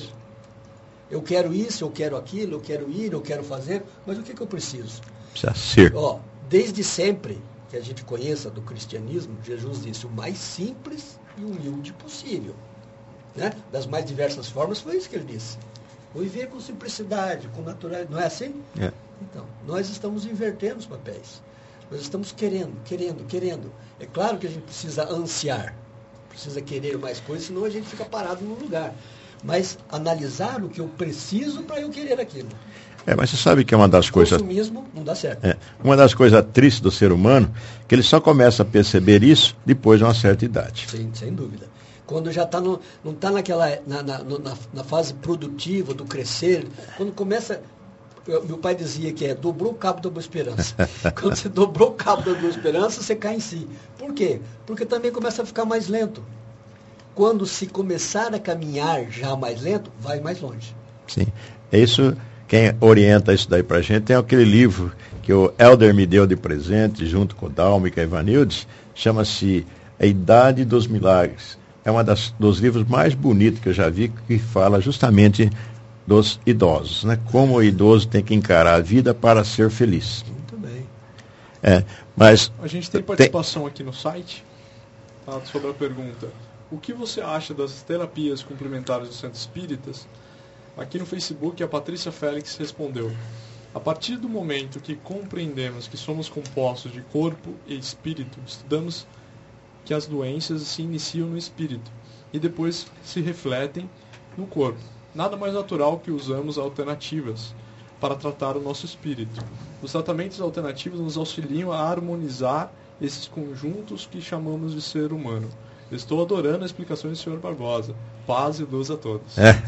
Eu quero isso, eu quero aquilo, eu quero ir, eu quero fazer, mas o que, que eu preciso? Precisa ser. Ó, desde sempre que a gente conheça do cristianismo, Jesus disse o mais simples e humilde possível. Né? Das mais diversas formas, foi isso que ele disse. Viver com simplicidade, com naturalidade, não é assim? É. Então, nós estamos invertendo os papéis. Nós estamos querendo, querendo, querendo. É claro que a gente precisa ansiar, precisa querer mais coisas, senão a gente fica parado no lugar. Mas analisar o que eu preciso para eu querer aquilo. É, mas você sabe que é uma das o coisas... consumismo não dá certo. É, uma das coisas tristes do ser humano, que ele só começa a perceber isso depois de uma certa idade. Sim, sem dúvida. Quando já tá no, não está naquela na, na, na, na fase produtiva, do crescer, quando começa... Eu, meu pai dizia que é, dobrou o cabo da boa esperança. Quando você dobrou o cabo da boa esperança, você cai em si. Por quê? Porque também começa a ficar mais lento. Quando se começar a caminhar já mais lento, vai mais longe. Sim, é isso... Quem orienta isso daí para a gente tem aquele livro que o Helder me deu de presente, junto com o Dálmica e Ivanildes, chama-se A Idade dos Milagres. É um dos livros mais bonitos que eu já vi, que fala justamente dos idosos, né? Como o idoso tem que encarar a vida para ser feliz. Muito bem. É, mas a gente tem participação tem... aqui no site, tá, sobre a pergunta: o que você acha das terapias complementares dos centros espíritas? Aqui no Facebook, a Patrícia Félix respondeu: a partir do momento que compreendemos que somos compostos de corpo e espírito, estudamos que as doenças se iniciam no espírito e depois se refletem no corpo. Nada mais natural que usamos alternativas para tratar o nosso espírito. Os tratamentos alternativos nos auxiliam a harmonizar esses conjuntos que chamamos de ser humano. Estou adorando as explicações do senhor Barbosa. Paz e luz a todos. É.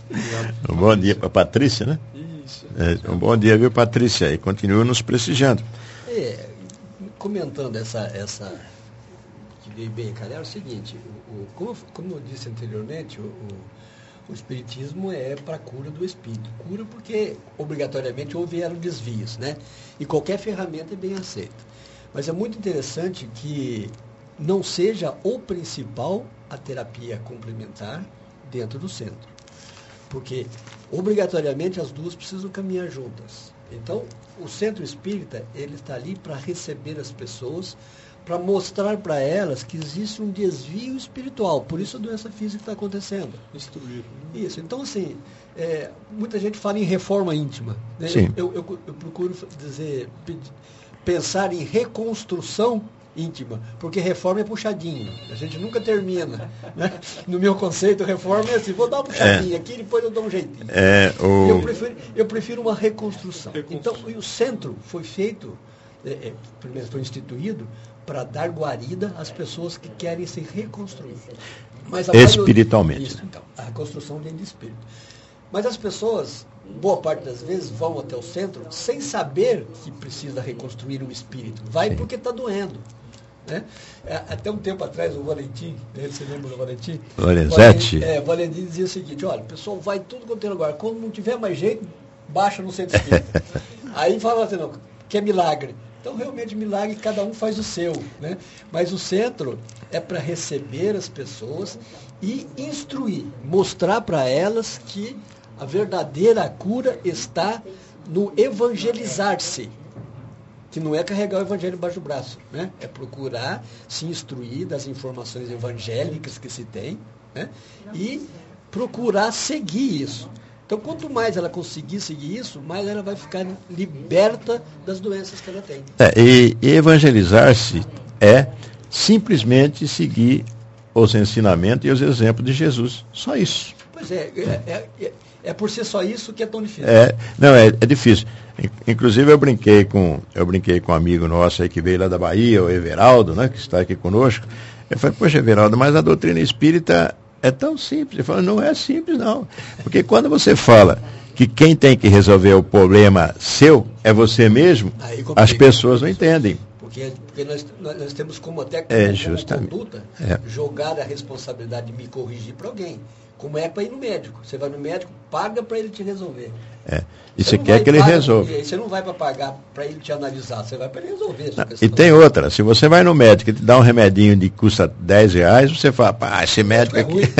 Um bom dia para a Patrícia, né? Isso. É, um bom dia, viu, Patrícia? E continua nos prestigiando. É, comentando essa, essa que veio bem, cara, é o seguinte, o, o, como, como eu disse anteriormente, o, o, o espiritismo é para a cura do espírito. Cura porque, obrigatoriamente, houveram desvios, né? E qualquer ferramenta é bem aceita. Mas é muito interessante que não seja o principal a terapia complementar dentro do centro. Porque, obrigatoriamente, as duas precisam caminhar juntas. Então, o centro espírita, ele está ali para receber as pessoas, para mostrar para elas que existe um desvio espiritual. Por isso a doença física está acontecendo. Instruir. Né? Isso. Então, assim, é, muita gente fala em reforma íntima. Né? Sim. Eu, eu, eu procuro dizer, pensar em reconstrução íntima, porque reforma é puxadinho, a gente nunca termina, né? No meu conceito, reforma é assim, vou dar uma puxadinha é. aqui, depois eu dou um jeitinho. É, o... eu, prefiro, eu prefiro uma reconstrução. reconstrução. Então, o centro foi feito, é, é, primeiro foi instituído para dar guarida às pessoas que querem se reconstruir. Mas a espiritualmente. Isso, então, a reconstrução vem de espírito. Mas as pessoas, boa parte das vezes, vão até o centro sem saber que precisa reconstruir o espírito. Vai Sim. porque está doendo. Né? Até um tempo atrás, o Valentim, você lembra do Valentim? Lorenzetti. É, o Valentim dizia o seguinte, olha, o pessoal vai tudo quanto tem lugar. Quando não tiver mais jeito, baixa no centro espírita. Aí fala assim, não, que é milagre. Então, realmente, milagre, cada um faz o seu. Né? Mas o centro é para receber as pessoas e instruir, mostrar para elas que a verdadeira cura está no evangelizar-se, que não é carregar o evangelho embaixo do braço, né? É procurar se instruir das informações evangélicas que se tem, né? E procurar seguir isso. Então, quanto mais ela conseguir seguir isso, mais ela vai ficar liberta das doenças que ela tem. É, e, e evangelizar-se é simplesmente seguir os ensinamentos e os exemplos de Jesus. Só isso. Pois é, é, é, é por ser só isso que é tão difícil. É, não, é, é difícil. Inclusive eu brinquei com eu brinquei com um amigo nosso aí que veio lá da Bahia, o Everaldo, né, que está aqui conosco. Eu falei, poxa, Everaldo, mas a doutrina espírita é tão simples. Ele falou, não é simples não. Porque quando você fala que quem tem que resolver o problema seu é você mesmo, as pessoas não entendem. Porque, porque nós, nós temos como até como, é, como conduta é. jogar a responsabilidade de me corrigir para alguém. Como é para ir no médico. Você vai no médico, paga para ele te resolver. É. E você, você quer que ele resolva. Você não vai para pagar para ele te analisar, você vai para ele resolver. Não, e tem outra, se você vai no médico e te dá um remedinho de custa dez reais, você fala, pá, esse médico é aqui.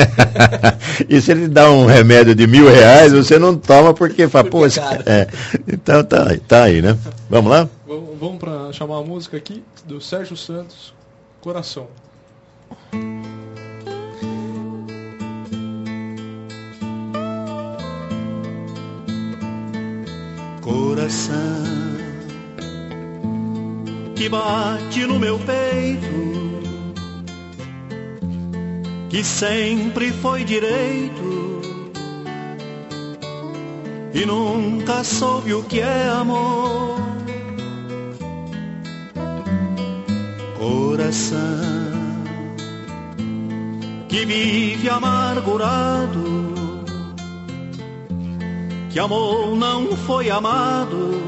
E se ele dá um remédio de mil reais, você não toma porque fala, porque pô, esse... é. Então tá, tá aí, né? Vamos lá? Vamos, vamos para chamar a música aqui do Sérgio Santos, Coração. Coração que bate no meu peito, que sempre foi direito e nunca soube o que é amor. Coração que vive amargurado, que amou não foi amado,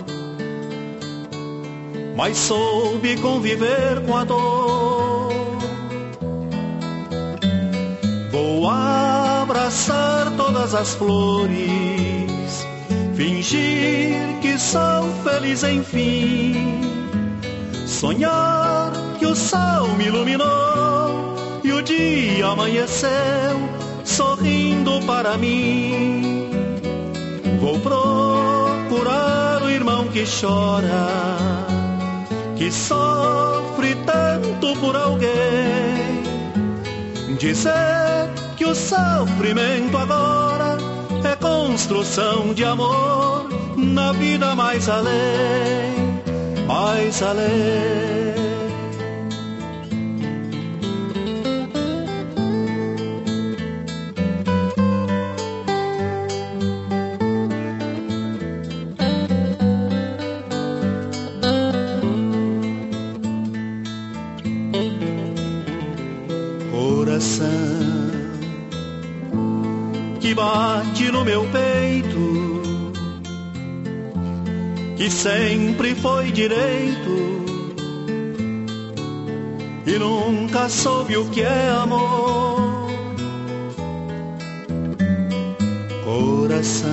mas soube conviver com a dor. Vou abraçar todas as flores, fingir que sou feliz enfim, sonhar que o sol me iluminou e o dia amanheceu sorrindo para mim. Vou procurar o irmão que chora, que sofre tanto por alguém, dizer que o sofrimento agora é construção de amor na vida mais além, mais além. Que bate no meu peito, que sempre foi direito e nunca soube o que é amor. Coração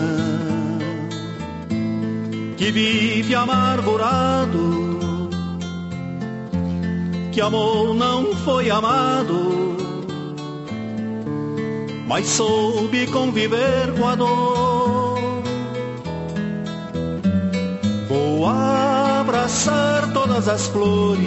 que vive amargurado, que amou não foi amado, mas soube conviver com a dor. Vou abraçar todas as flores,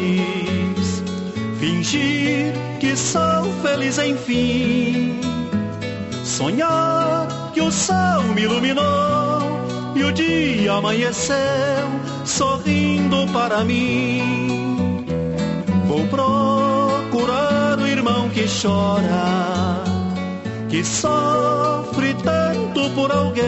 fingir que sou feliz enfim, sonhar que o sol me iluminou e o dia amanheceu sorrindo para mim. Vou procurar o irmão que chora, que sofre tanto por alguém.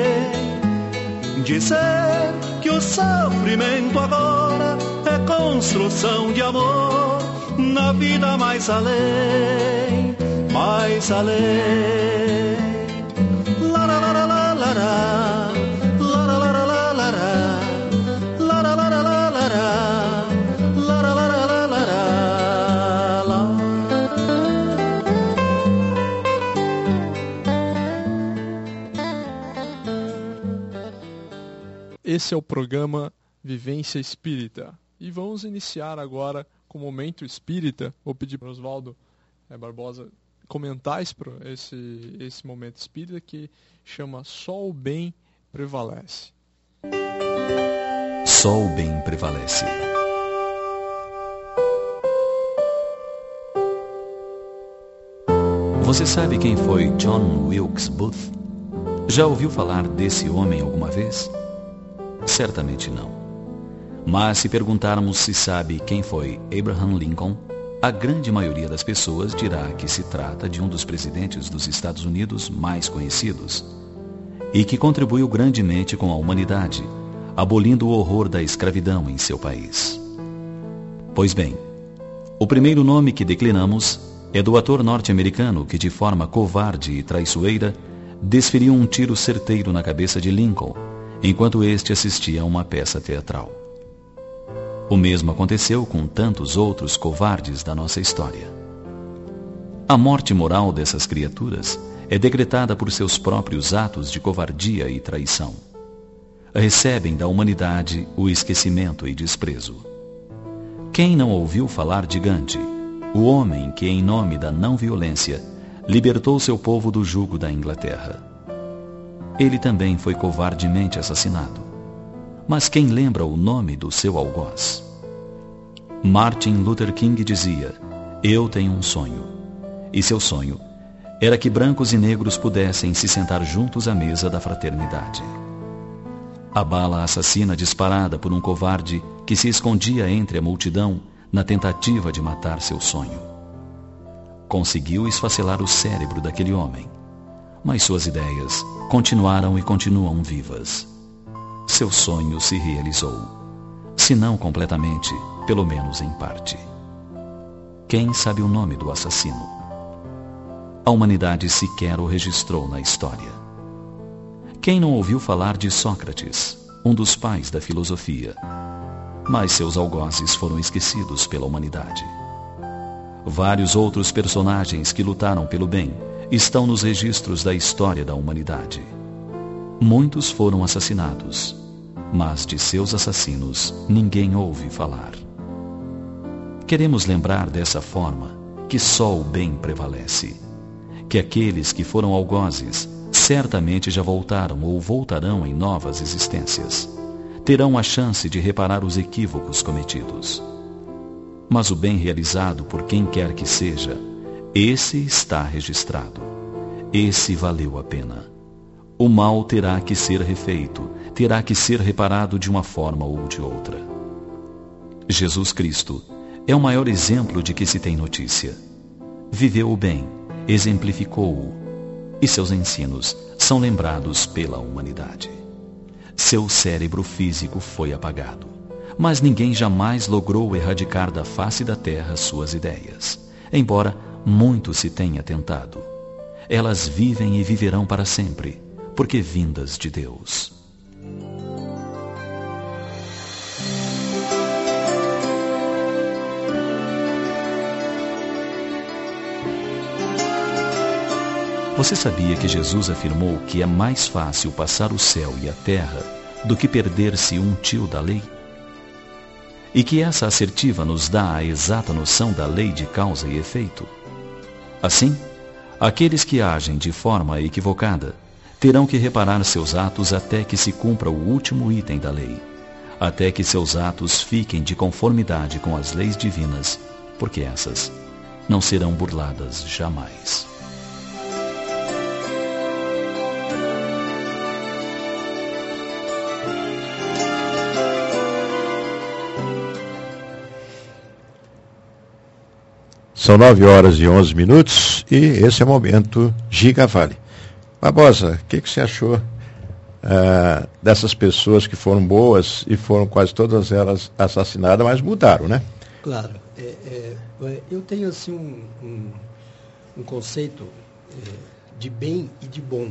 Dizer que o sofrimento agora é construção de amor na vida mais além, mais além. La la la la la la la, la la la la la la, la la la la la la, la la la la la la. Esse é o programa Vivência Espírita. E vamos iniciar agora com o Momento Espírita. Vou pedir para o Oswaldo é, Barbosa comentar esse, esse, esse Momento Espírita que chama Só o Bem Prevalece. Só o bem prevalece. Você sabe quem foi John Wilkes Booth? Já ouviu falar desse homem alguma vez? Certamente não. Mas se perguntarmos se sabe quem foi Abraham Lincoln, a grande maioria das pessoas dirá que se trata de um dos presidentes dos Estados Unidos mais conhecidos e que contribuiu grandemente com a humanidade, abolindo o horror da escravidão em seu país. Pois bem, o primeiro nome que declinamos é do ator norte-americano que, de forma covarde e traiçoeira, desferiu um tiro certeiro na cabeça de Lincoln, enquanto este assistia a uma peça teatral. O mesmo aconteceu com tantos outros covardes da nossa história. A morte moral dessas criaturas é decretada por seus próprios atos de covardia e traição. Recebem da humanidade o esquecimento e desprezo. Quem não ouviu falar de Gandhi, o homem que, em nome da não-violência, libertou seu povo do jugo da Inglaterra? Ele também foi covardemente assassinado. Mas quem lembra o nome do seu algoz? Martin Luther King dizia: eu tenho um sonho. E seu sonho era que brancos e negros pudessem se sentar juntos à mesa da fraternidade. A bala assassina disparada por um covarde que se escondia entre a multidão na tentativa de matar seu sonho conseguiu esfacelar o cérebro daquele homem, mas suas ideias continuaram e continuam vivas. Seu sonho se realizou, se não completamente, pelo menos em parte. Quem sabe o nome do assassino? A humanidade sequer o registrou na história. Quem não ouviu falar de Sócrates, um dos pais da filosofia? Mas seus algozes foram esquecidos pela humanidade. Vários outros personagens que lutaram pelo bem estão nos registros da história da humanidade. Muitos foram assassinados, mas de seus assassinos ninguém ouve falar. Queremos lembrar dessa forma que só o bem prevalece, que aqueles que foram algozes certamente já voltaram ou voltarão em novas existências, terão a chance de reparar os equívocos cometidos. Mas o bem realizado por quem quer que seja, esse está registrado, esse valeu a pena. O mal terá que ser refeito, terá que ser reparado de uma forma ou de outra. Jesus Cristo é o maior exemplo de que se tem notícia. Viveu o bem, exemplificou-o, e seus ensinos são lembrados pela humanidade. Seu cérebro físico foi apagado, mas ninguém jamais logrou erradicar da face da terra suas ideias, embora muito se tenha tentado. Elas vivem e viverão para sempre, porque vindas de Deus. Você sabia que Jesus afirmou que é mais fácil passar o céu e a terra do que perder-se um tio da lei? E que essa assertiva nos dá a exata noção da lei de causa e efeito? Assim, aqueles que agem de forma equivocada terão que reparar seus atos até que se cumpra o último item da lei, até que seus atos fiquem de conformidade com as leis divinas, porque essas não serão burladas jamais. São nove horas e onze minutos e esse é o momento Giga Vale. Barbosa, o que, que você achou uh, dessas pessoas que foram boas e foram quase todas elas assassinadas, mas mudaram, né? Claro. É, é, eu tenho assim um, um, um conceito é, de bem e de bom.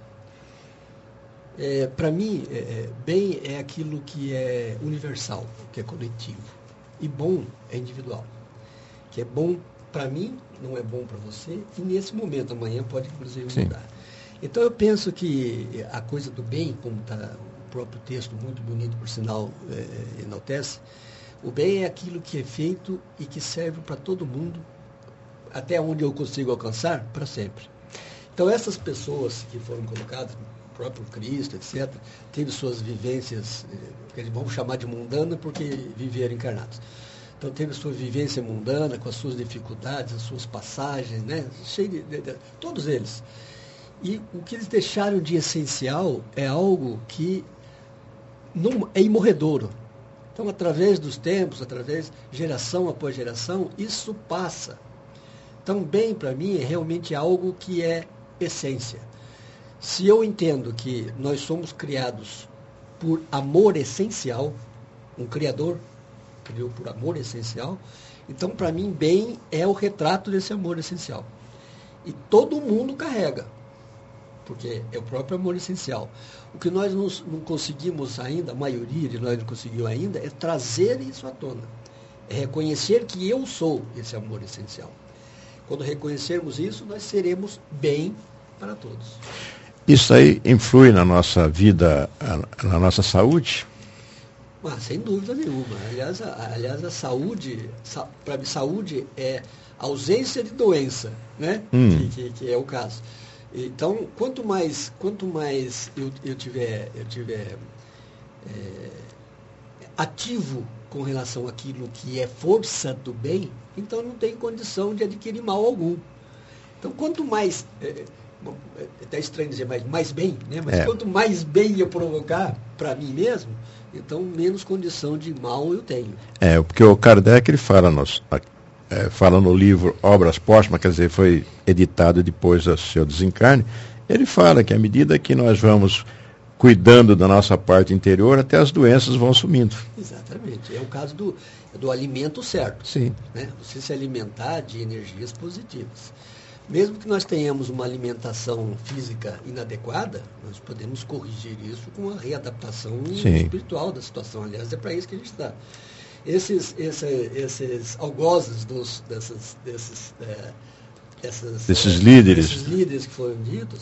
É, para mim, é, é, bem é aquilo que é universal, que é coletivo. E bom é individual. Que é bom para mim, não é bom para você, e nesse momento, amanhã pode inclusive Sim. mudar. Então eu penso que a coisa do bem, como está o próprio texto, muito bonito, por sinal, é, enaltece, o bem é aquilo que é feito e que serve para todo mundo, até onde eu consigo alcançar, para sempre. Então essas pessoas que foram colocadas, o próprio Cristo, etcétera, teve suas vivências, que eles vão chamar de mundana porque viveram encarnados. Então teve sua vivência mundana, com as suas dificuldades, as suas passagens, né? Cheio de, de, de, todos eles. E o que eles deixaram de essencial é algo que não, é imorredouro. Então, através dos tempos, através geração após geração, isso passa. Então, bem, para mim, é realmente algo que é essência. Se eu entendo que nós somos criados por amor essencial, um criador criou por amor essencial, então, para mim, bem é o retrato desse amor essencial. E todo mundo carrega, porque é o próprio amor essencial. O que nós não, não conseguimos ainda, a maioria de nós não conseguiu ainda, é trazer isso à tona. É reconhecer que eu sou esse amor essencial. Quando reconhecermos isso, nós seremos bem para todos. Isso aí influi na nossa vida, na nossa saúde? Ah, sem dúvida nenhuma. Aliás, a, aliás, a saúde, sa, para mim, saúde é ausência de doença, né? Hum. Que, que, que é o caso. Então, quanto mais, quanto mais eu, eu tiver, eu tiver é, ativo com relação àquilo que é força do bem, então não tem condição de adquirir mal algum. Então, quanto mais, é, é até estranho dizer, mais, mais bem, né? Mas é. quanto mais bem eu provocar para mim mesmo, então menos condição de mal eu tenho. É, porque o Kardec, ele fala nos... É, fala no livro Obras Póstumas, quer dizer, foi editado depois do seu desencarne, ele fala que à medida que nós vamos cuidando da nossa parte interior, até as doenças vão sumindo. Exatamente. É o caso do, do alimento certo. Sim. Né? Você se alimentar de energias positivas. Mesmo que nós tenhamos uma alimentação física inadequada, nós podemos corrigir isso com a readaptação Sim. espiritual da situação. Aliás, é para isso que a gente está. Esses, esse, esses algozes dos, dessas, desses, é, essas, desses é, líderes. Esses líderes que foram ditos,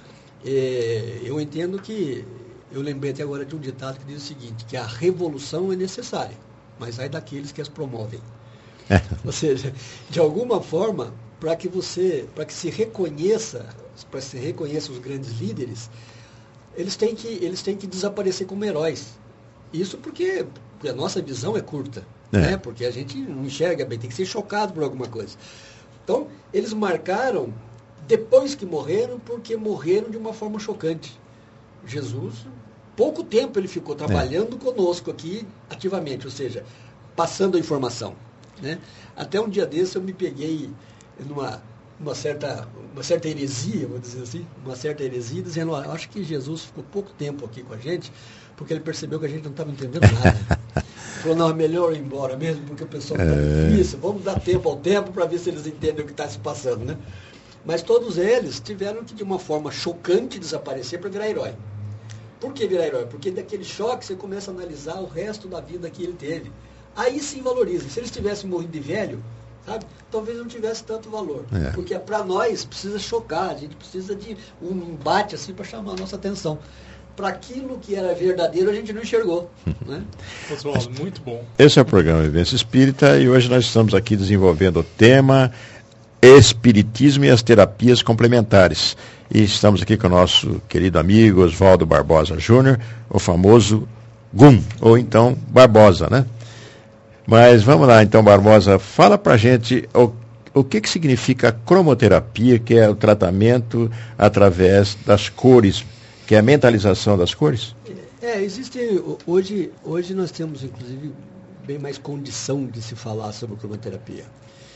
é, eu entendo que, eu lembrei até agora de um ditado que diz o seguinte, que a revolução é necessária, mas ai daqueles que as promovem. É. Ou seja, de alguma forma, para que você, para que se reconheça, para que se reconheça os grandes líderes, eles têm que, eles têm que desaparecer como heróis. Isso porque... a nossa visão é curta, é. Né? Porque a gente não enxerga bem, tem que ser chocado por alguma coisa. Então, eles marcaram depois que morreram, porque morreram de uma forma chocante. Jesus, pouco tempo ele ficou trabalhando é. conosco aqui ativamente, ou seja, passando a informação. Né? Até um dia desse eu me peguei numa uma certa, uma certa heresia, vou dizer assim, uma certa heresia, dizendo, ó, acho que Jesus ficou pouco tempo aqui com a gente, porque ele percebeu que a gente não estava entendendo nada. Falou, não, é melhor ir embora mesmo, porque o pessoal está é... difícil, vamos dar tempo ao tempo para ver se eles entendem o que está se passando, né? Mas todos eles tiveram que, de uma forma chocante, desaparecer para virar herói. Por que virar herói? Porque daquele choque você começa a analisar o resto da vida que ele teve. Aí sim valoriza. Se eles tivessem morrido de velho, sabe? Talvez não tivesse tanto valor. É. Porque para nós precisa chocar, a gente precisa de um embate assim para chamar a nossa atenção. Para aquilo que era verdadeiro, a gente não enxergou. Né? Pessoal, muito bom. Esse é o programa Vivência Espírita e hoje nós estamos aqui desenvolvendo o tema Espiritismo e as terapias complementares. E estamos aqui com o nosso querido amigo Oswaldo Barbosa Júnior, o famoso Gum, ou então Barbosa, né? Mas vamos lá, então, Barbosa, fala pra gente o, o que, que significa a cromoterapia, que é o tratamento através das cores, que é a mentalização das cores? É, existe, hoje, hoje nós temos, inclusive, bem mais condição de se falar sobre cromoterapia.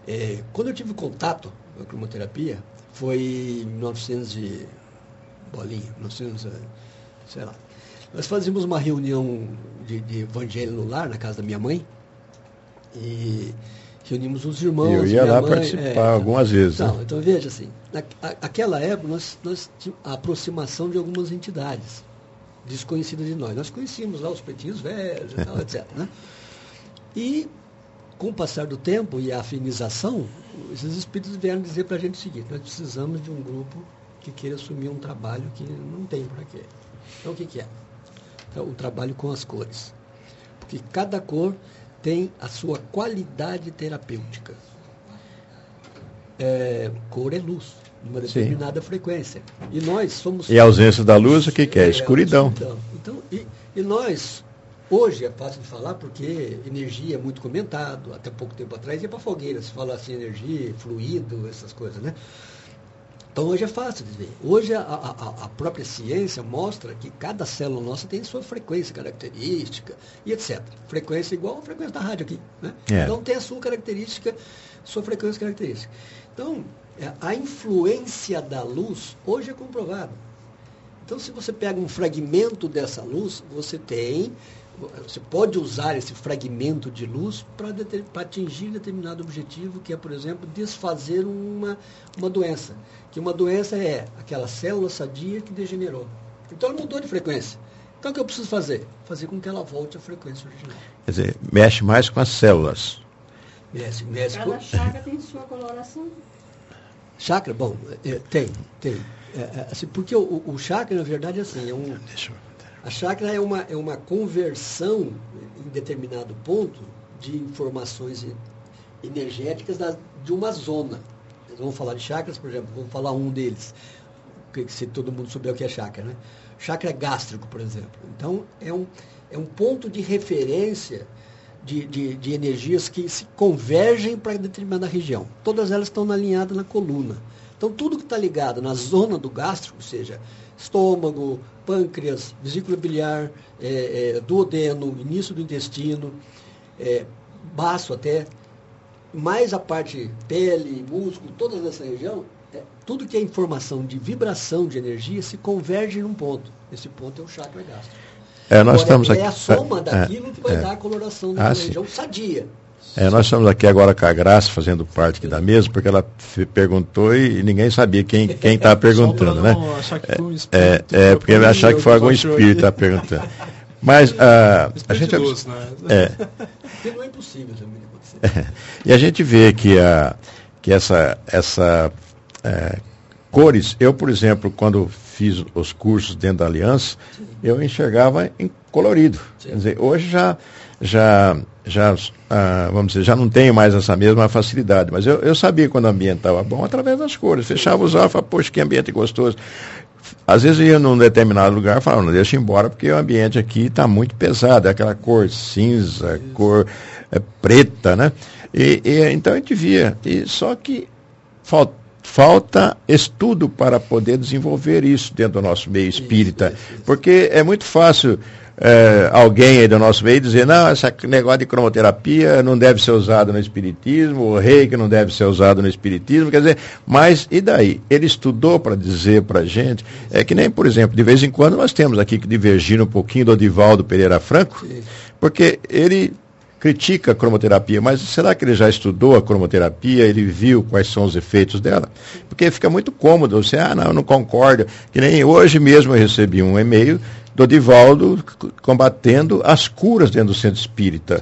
É, quando eu tive contato com a cromoterapia, foi em mil e novecentos e bolinha, mil e novecentos, sei lá. Nós fazíamos uma reunião de, de evangelho no lar, na casa da minha mãe, e reunimos os irmãos. Eu ia minha lá mãe, participar é, algumas vezes. Então, né? então veja assim, naquela época nós, nós tínhamos a aproximação de algumas entidades desconhecidas de nós. Nós conhecíamos lá os pretinhos velhos e tal, etcétera. Né? E com o passar do tempo e a afinização, esses espíritos vieram dizer para a gente o seguinte: nós precisamos de um grupo que queira assumir um trabalho que não tem para quê. Então o que, que é? Então, o trabalho com as cores. Porque cada cor tem a sua qualidade terapêutica. É, cor é luz, numa determinada Sim. frequência. E nós somos... E a ausência da luz, o que, que é? é escuridão. escuridão. Então, e, e nós, hoje é fácil de falar porque energia é muito comentado. Até pouco tempo atrás ia para fogueira, se fala assim, energia, fluido, essas coisas, né? Então hoje é fácil de ver. Hoje a, a, a própria ciência mostra que cada célula nossa tem sua frequência característica e etcétera. Frequência igual a frequência da rádio aqui. Né? É. Então tem a sua característica, sua frequência característica. Então, a influência da luz hoje é comprovada. Então se você pega um fragmento dessa luz, você tem... Você pode usar esse fragmento de luz para atingir determinado objetivo, que é, por exemplo, desfazer uma, uma doença. Que uma doença é aquela célula sadia que degenerou. Então ela mudou de frequência. Então o que eu preciso fazer? Fazer com que ela volte à frequência original. Quer dizer, mexe mais com as células. Mexe, mexe Cada com... chakra tem sua coloração? Chakra? Bom, é, tem, tem. É, é, assim, porque o, o chakra, na verdade, é assim, é um... Deixa eu... A chakra é uma, é uma conversão, em determinado ponto, de informações energéticas da, de uma zona. Nós vamos falar de chakras, por exemplo, vamos falar um deles, que, se todo mundo souber o que é chakra, né? Chakra gástrico, por exemplo. Então, é um, é um ponto de referência de, de, de energias que se convergem para determinada região. Todas elas estão alinhadas na coluna. Então, tudo que está ligado na zona do gástrico, ou seja, estômago, pâncreas, vesícula biliar, é, é, duodeno, início do intestino, é, baço até, mais a parte pele, músculo, toda essa região, é, tudo que é informação de vibração de energia se converge num ponto. Esse ponto é o chakra gástrico. É, nós Agora, estamos é aqui, a soma daquilo é, que vai é. dar a coloração daquela ah, região sadia. É, nós estamos aqui agora com a Graça fazendo parte aqui da mesa, porque ela perguntou e ninguém sabia quem quem está perguntando, né? Achar que foi um é, é, porque vai achar que foi algum espírito que está perguntando. Mas uh, a gente doce, né? é, que não é impossível também acontecer. É, e a gente vê que a que essa essa é, cores, eu por exemplo, quando fiz os cursos dentro da Aliança, Sim. eu enxergava em colorido. Sim. Quer dizer, hoje já já já ah, vamos dizer, já não tenho mais essa mesma facilidade, mas eu, eu sabia quando o ambiente estava bom através das cores. Fechava os olhos e falava, poxa, que ambiente gostoso. Às vezes eu ia num determinado lugar e falava, não, deixa eu ir embora porque o ambiente aqui está muito pesado, é aquela cor cinza, cor é, preta, né? E, e então a gente via, e só que falta Falta estudo para poder desenvolver isso dentro do nosso meio espírita, isso, isso, isso. Porque é muito fácil é, alguém aí do nosso meio dizer, não, esse negócio de cromoterapia não deve ser usado no espiritismo, o reiki não deve ser usado no espiritismo, quer dizer, mas e daí? Ele estudou para dizer para a gente, é que nem, por exemplo, de vez em quando nós temos aqui que divergir um pouquinho do Odivaldo Pereira Franco, porque ele critica a cromoterapia, mas será que ele já estudou a cromoterapia, ele viu quais são os efeitos dela? Porque fica muito cômodo, você, ah, não, eu não concordo, que nem hoje mesmo eu recebi um e-mail do Odivaldo combatendo as curas dentro do centro espírita.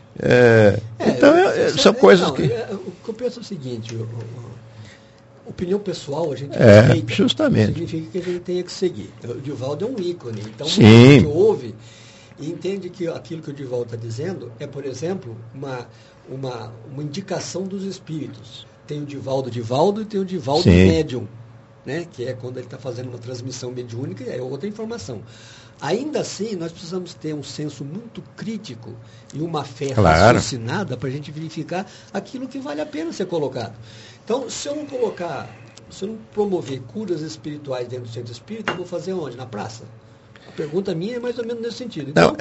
É, é, então, é, são é, coisas não, que... É, o que eu penso é o seguinte, o, o, opinião pessoal a gente é, respeita, justamente. Significa que a gente tenha que seguir. O Odivaldo é um ícone, então Sim. a gente ouve e entende que aquilo que o Odivaldo está dizendo é, por exemplo, uma, uma, uma indicação dos espíritos. Tem o Divaldo Divaldo e tem o Divaldo Sim. Médium, né? Que é quando ele está fazendo uma transmissão mediúnica, é outra informação. Ainda assim, nós precisamos ter um senso muito crítico e uma fé claro. raciocinada para a gente verificar aquilo que vale a pena ser colocado. Então, se eu não colocar, se eu não promover curas espirituais dentro do centro espírita, eu vou fazer onde? Na praça? A pergunta minha é mais ou menos nesse sentido. Então,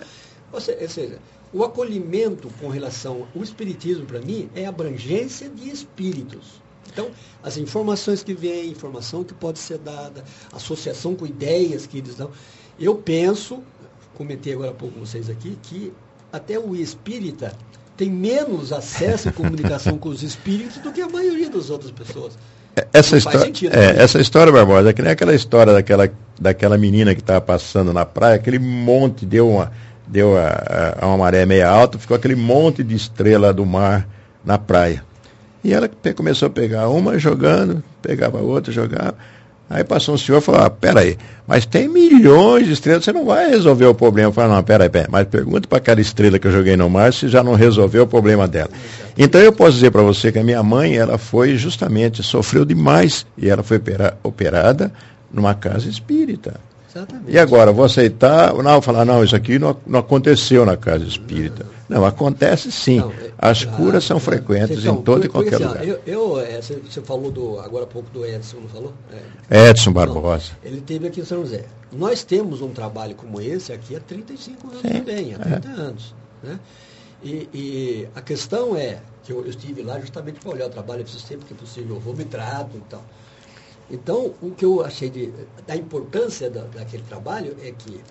Ou seja, ou seja, o acolhimento com relação ao espiritismo, para mim, é abrangência de espíritos. Então, as informações que vêm, informação que pode ser dada, associação com ideias que eles dão. Eu penso, comentei agora há pouco com vocês aqui, que até o espírita tem menos acesso e comunicação com os espíritos do que a maioria das outras pessoas. Essa, história, sentido, é, essa história, Barbosa, é que nem aquela história daquela, daquela menina que estava passando na praia, aquele monte, deu uma, deu a, a uma maré meia alta, ficou aquele monte de estrela do mar na praia. E ela começou a pegar uma jogando, pegava outra, jogava. Aí passou um senhor e falou, ah, peraí, mas tem milhões de estrelas, você não vai resolver o problema. Eu falei, não, peraí, peraí, mas pergunta para aquela estrela que eu joguei no mar se já não resolveu o problema dela. Então eu posso dizer para você que a minha mãe, ela foi justamente, sofreu demais, e ela foi opera, operada numa casa espírita. Exatamente. E agora, vou aceitar, não, vou falar, não, isso aqui não, não aconteceu na casa espírita. Não, não acontece sim. Não, é, As claro, curas são frequentes então, em todo e qualquer assim, lugar. Eu, eu é, você, você falou do, agora há pouco do Edson, não falou? É. Edson Barbosa. Não, ele teve aqui em São José. Nós temos um trabalho como esse aqui há trinta e cinco anos sim, também, há trinta é. anos. Né? E, e a questão é, que eu, eu estive lá justamente para olhar o trabalho, eu preciso sempre que possível, eu vou me trato e tal. Então, o que eu achei de, da importância da, daquele trabalho é que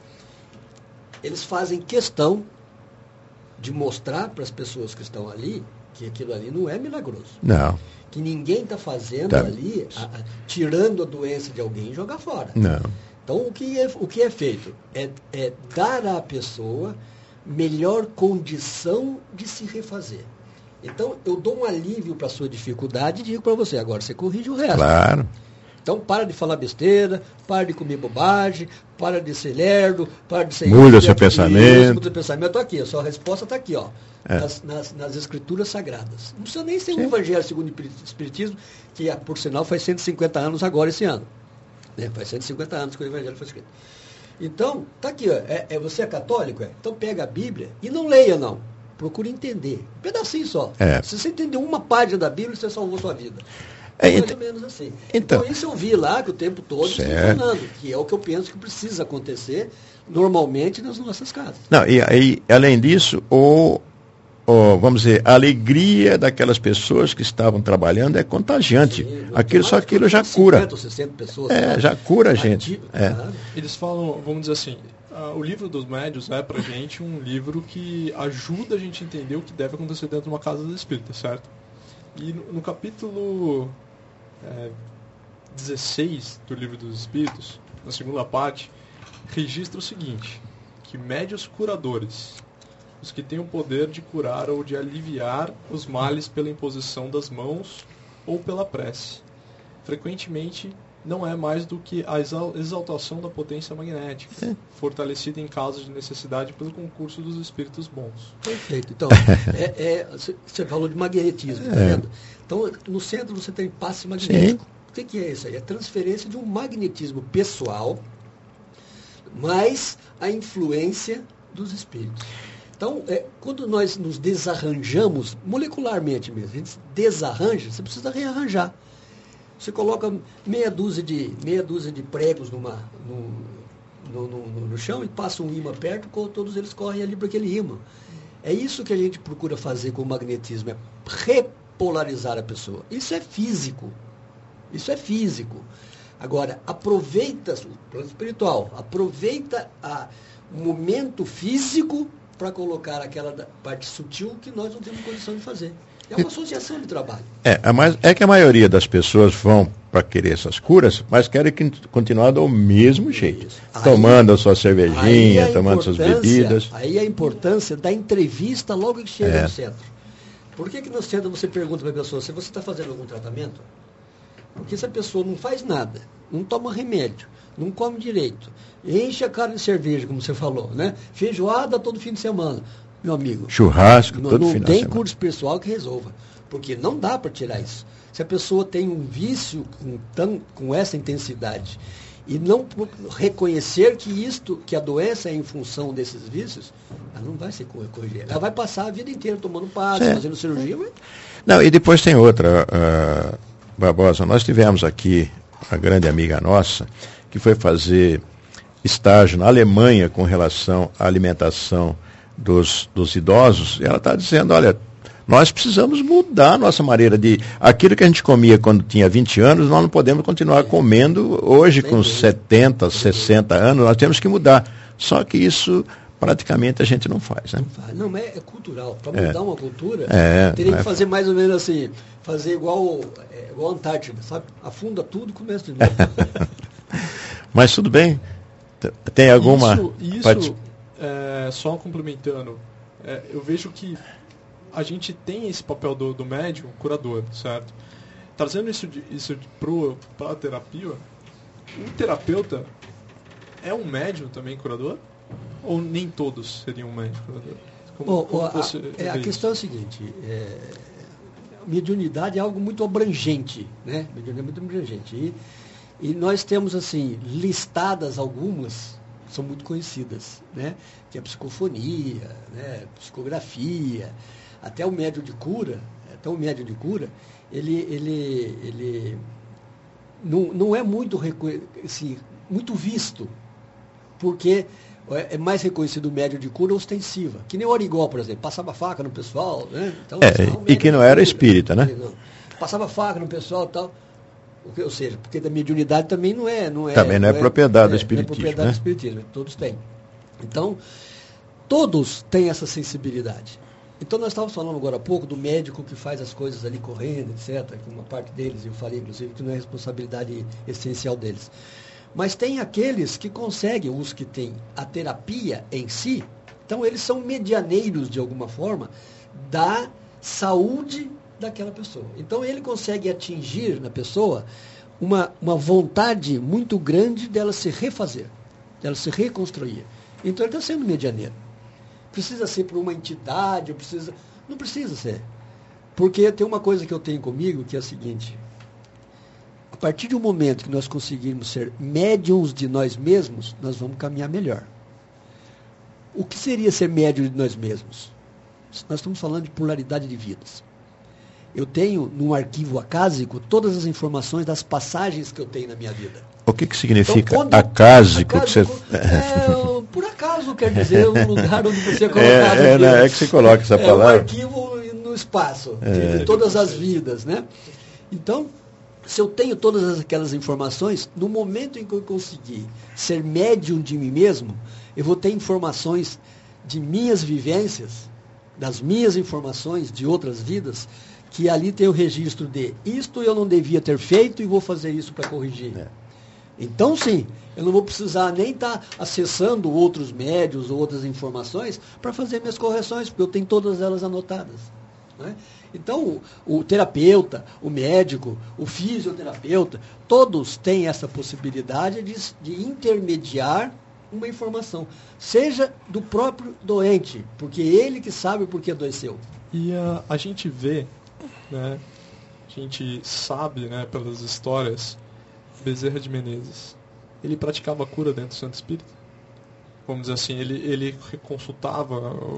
eles fazem questão de mostrar para as pessoas que estão ali que aquilo ali não é milagroso. Não. Que ninguém está fazendo tá. ali, a, a, tirando a doença de alguém e jogar fora. Não. Então, o que é, o que é feito? É, é dar à pessoa melhor condição de se refazer. Então, eu dou um alívio para a sua dificuldade e digo para você, agora você corrige o resto. Claro. Então, para de falar besteira, para de comer bobagem, para de ser lerdo, para de ser... Muda seu pensamento. Muda seu pensamento aqui, a sua resposta está aqui, ó, é. nas, nas, nas escrituras sagradas. Não precisa nem ser um evangelho segundo o Espiritismo, que, por sinal, faz cento e cinquenta anos agora, esse ano. Né? Faz cento e cinquenta anos que o evangelho foi escrito. Então, está aqui, ó, é, é, você é católico? É? Então, pega a Bíblia e não leia, não. Procure entender. Um pedacinho só. É. Se você entender uma página da Bíblia, você salvou sua vida. É, mais então, ou menos assim. Então, então, isso eu vi lá que o tempo todo está funcionando, que é o que eu penso que precisa acontecer normalmente nas nossas casas. Não, e aí, além disso, o, o, vamos dizer, a alegria daquelas pessoas que estavam trabalhando é contagiante. Sim, aquilo, só aquilo já cura. cinquenta, sessenta pessoas. É, já cura a gente. É. Eles falam, vamos dizer assim, uh, o livro dos médios é pra gente um livro que ajuda a gente a entender o que deve acontecer dentro de uma casa espírita, certo? E no, no capítulo é, dezesseis do Livro dos Espíritos, na segunda parte, registra o seguinte, que médios curadores, os que têm o poder de curar ou de aliviar os males pela imposição das mãos ou pela prece, frequentemente não é mais do que a exaltação da potência magnética, é. fortalecida em casos de necessidade pelo concurso dos espíritos bons. Perfeito. Então, é, é, você falou de magnetismo, tá é. vendo? Então, no centro você tem passe magnético. Sim. O que, que é isso aí? É a transferência de um magnetismo pessoal, mais a influência dos espíritos. Então, é, quando nós nos desarranjamos, molecularmente mesmo, a gente desarranja, você precisa rearranjar. Você coloca meia dúzia de, meia dúzia de pregos numa, no, no, no, no chão e passa um ímã perto, todos eles correm ali para aquele ímã. É isso que a gente procura fazer com o magnetismo, é repolarizar a pessoa. Isso é físico. Isso é físico. Agora, aproveita o plano espiritual, aproveita a, o momento físico para colocar aquela parte sutil que nós não temos condição de fazer. É uma associação de trabalho. É, é, mas é que a maioria das pessoas vão para querer essas curas, mas querem que, continuar do mesmo jeito. Aí, tomando a sua cervejinha, a tomando suas bebidas. Aí a importância da entrevista logo que chega é. no centro. Por que que no centro você pergunta para a pessoa se você está fazendo algum tratamento? Porque se a pessoa não faz nada, não toma remédio, não come direito, enche a cara de cerveja, como você falou, né? Feijoada todo fim de semana. Meu amigo, churrasco, não, todo não final tem de semana. curso pessoal que resolva, porque não dá para tirar isso. Se a pessoa tem um vício com, tão, com essa intensidade e não reconhecer que isto, que a doença é em função desses vícios, ela não vai ser corrigida. Ela vai passar a vida inteira tomando passe, é. fazendo cirurgia. Mas... Não, e depois tem outra, uh, Barbosa. Nós tivemos aqui uma grande amiga nossa que foi fazer estágio na Alemanha com relação à alimentação dos, dos idosos, ela está dizendo, olha, nós precisamos mudar a nossa maneira de... Aquilo que a gente comia quando tinha vinte anos, nós não podemos continuar comendo hoje com setenta, sessenta anos, nós temos que mudar. Só que isso praticamente a gente não faz, né? Não, mas é cultural. Para mudar é. uma cultura, é, teria que é. fazer mais ou menos assim, fazer igual, é, igual a Antártida, sabe? Afunda tudo e começa de novo. Mas tudo bem. Tem alguma... Isso, isso Pode... é, só complementando, é, eu vejo que a gente tem esse papel do, do médium, curador, certo? Trazendo isso, de, isso para a terapia, um terapeuta é um médium também curador? Ou nem todos seriam médium curador? Como, oh, como a, você é, a questão isso? é a seguinte, é, mediunidade é algo muito abrangente, né? Mediunidade é muito abrangente. E, e nós temos, assim, listadas algumas, são muito conhecidas, né? Que é a psicofonia, né? Psicografia, até o médium de cura, até o médium de cura, ele, ele, ele não, não é muito, assim, muito visto, porque é mais reconhecido o médium de cura ostensiva, que nem o Origó, por exemplo, passava faca no pessoal, né? Então, é, assim, e que não era espírita, né? Não. Passava faca no pessoal e tal. Ou seja, porque da mediunidade também não é... Não é também não é, não é propriedade é, do espiritismo. Não é propriedade né? do espiritismo, todos têm. Então, todos têm essa sensibilidade. Então, nós estávamos falando agora há pouco do médico que faz as coisas ali correndo, etcétera, que uma parte deles, eu falei, inclusive, que não é responsabilidade essencial deles. Mas tem aqueles que conseguem, os que têm a terapia em si, então eles são medianeiros, de alguma forma, da saúde daquela pessoa. Então, ele consegue atingir na pessoa uma, uma vontade muito grande dela se refazer, dela se reconstruir. Então, ele está sendo medianeiro. Precisa ser por uma entidade, precisa... não precisa ser. Porque tem uma coisa que eu tenho comigo, que é a seguinte: a partir do momento que nós conseguirmos ser médiums de nós mesmos, nós vamos caminhar melhor. O que seria ser médium de nós mesmos? Nós estamos falando de pluralidade de vidas. Eu tenho, num arquivo acásico, todas as informações das passagens que eu tenho na minha vida. O que, que significa então, acásico? acásico que você... é, por acaso quer dizer um lugar onde você é colocado. É, é, não, é que você coloca essa palavra. É um arquivo no espaço, é. de todas as vidas, né? Então, se eu tenho todas aquelas informações, no momento em que eu conseguir ser médium de mim mesmo, eu vou ter informações de minhas vivências, das minhas informações de outras vidas, que ali tem o registro de isto eu não devia ter feito e vou fazer isso para corrigir. É. Então, sim, eu não vou precisar nem estar tá acessando outros médios ou outras informações para fazer minhas correções, porque eu tenho todas elas anotadas. Né? Então, o, o terapeuta, o médico, o fisioterapeuta, todos têm essa possibilidade de, de intermediar uma informação, seja do próprio doente, porque ele que sabe por que adoeceu. E uh, a gente vê, né, a gente sabe, né, pelas histórias, Bezerra de Menezes, ele praticava cura dentro do Centro Espírita. Vamos dizer assim, ele, ele consultava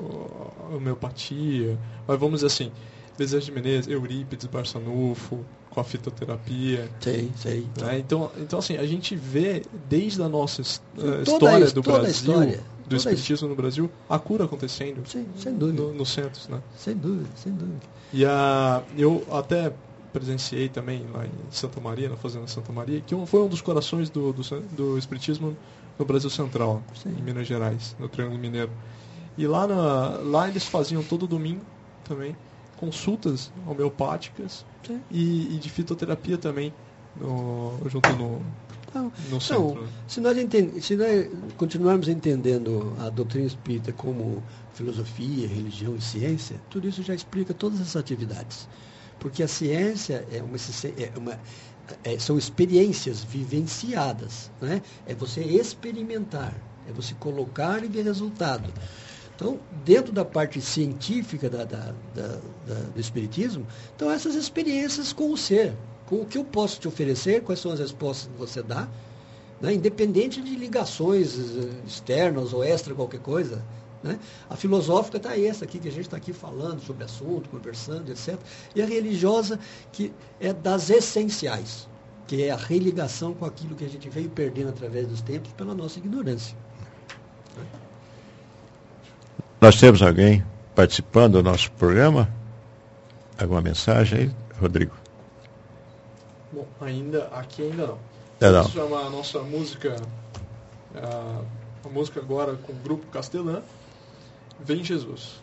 a homeopatia, mas vamos dizer assim, Bezerra de Menezes, Eurípides Barçanufo, com a fitoterapia. Sei, sei. Né? Então, então, assim, a gente vê desde a nossa uh, história do Brasil, história, do espiritismo no Brasil, a cura acontecendo. Sim, sem dúvida. No, nos centros, né? Sem dúvida, sem dúvida. E a, eu até presenciei também lá em Santa Maria, na Fazenda Santa Maria, que foi um dos corações do, do, do espiritismo no Brasil Central, Sim. em Minas Gerais, no Triângulo Mineiro. E lá, na, lá eles faziam todo domingo também consultas homeopáticas e, e de fitoterapia também, no, junto no, então, no centro. Então, se nós, entend, se nós continuarmos entendendo a doutrina espírita como filosofia, religião e ciência, tudo isso já explica todas essas atividades. Porque a ciência é uma, é uma, é, são experiências vivenciadas. Né? É você experimentar, é você colocar e ver resultado. Então, dentro da parte científica da, da, da, da, do espiritismo, então essas experiências com o ser, com o que eu posso te oferecer, quais são as respostas que você dá, né? Independente de ligações externas ou extra qualquer coisa. Né? A filosófica está essa aqui, que a gente está aqui falando sobre assunto, conversando, etcétera. E a religiosa, que é das essenciais, que é a religação com aquilo que a gente veio perdendo através dos tempos pela nossa ignorância. Nós temos alguém participando do nosso programa? Alguma mensagem aí, Rodrigo? Bom, ainda, aqui ainda não. É, não. Vamos chamar a nossa música, a, a música agora com o Grupo Castelã, Vem Jesus.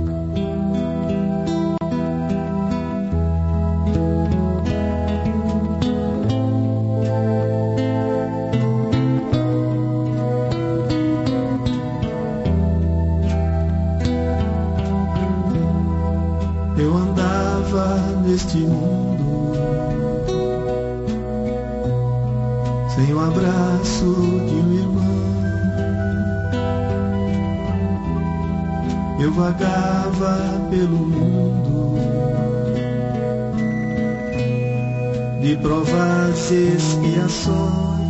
Eu andava neste mundo sem o abraço de um irmão. Eu vagava pelo mundo de provas e expiações.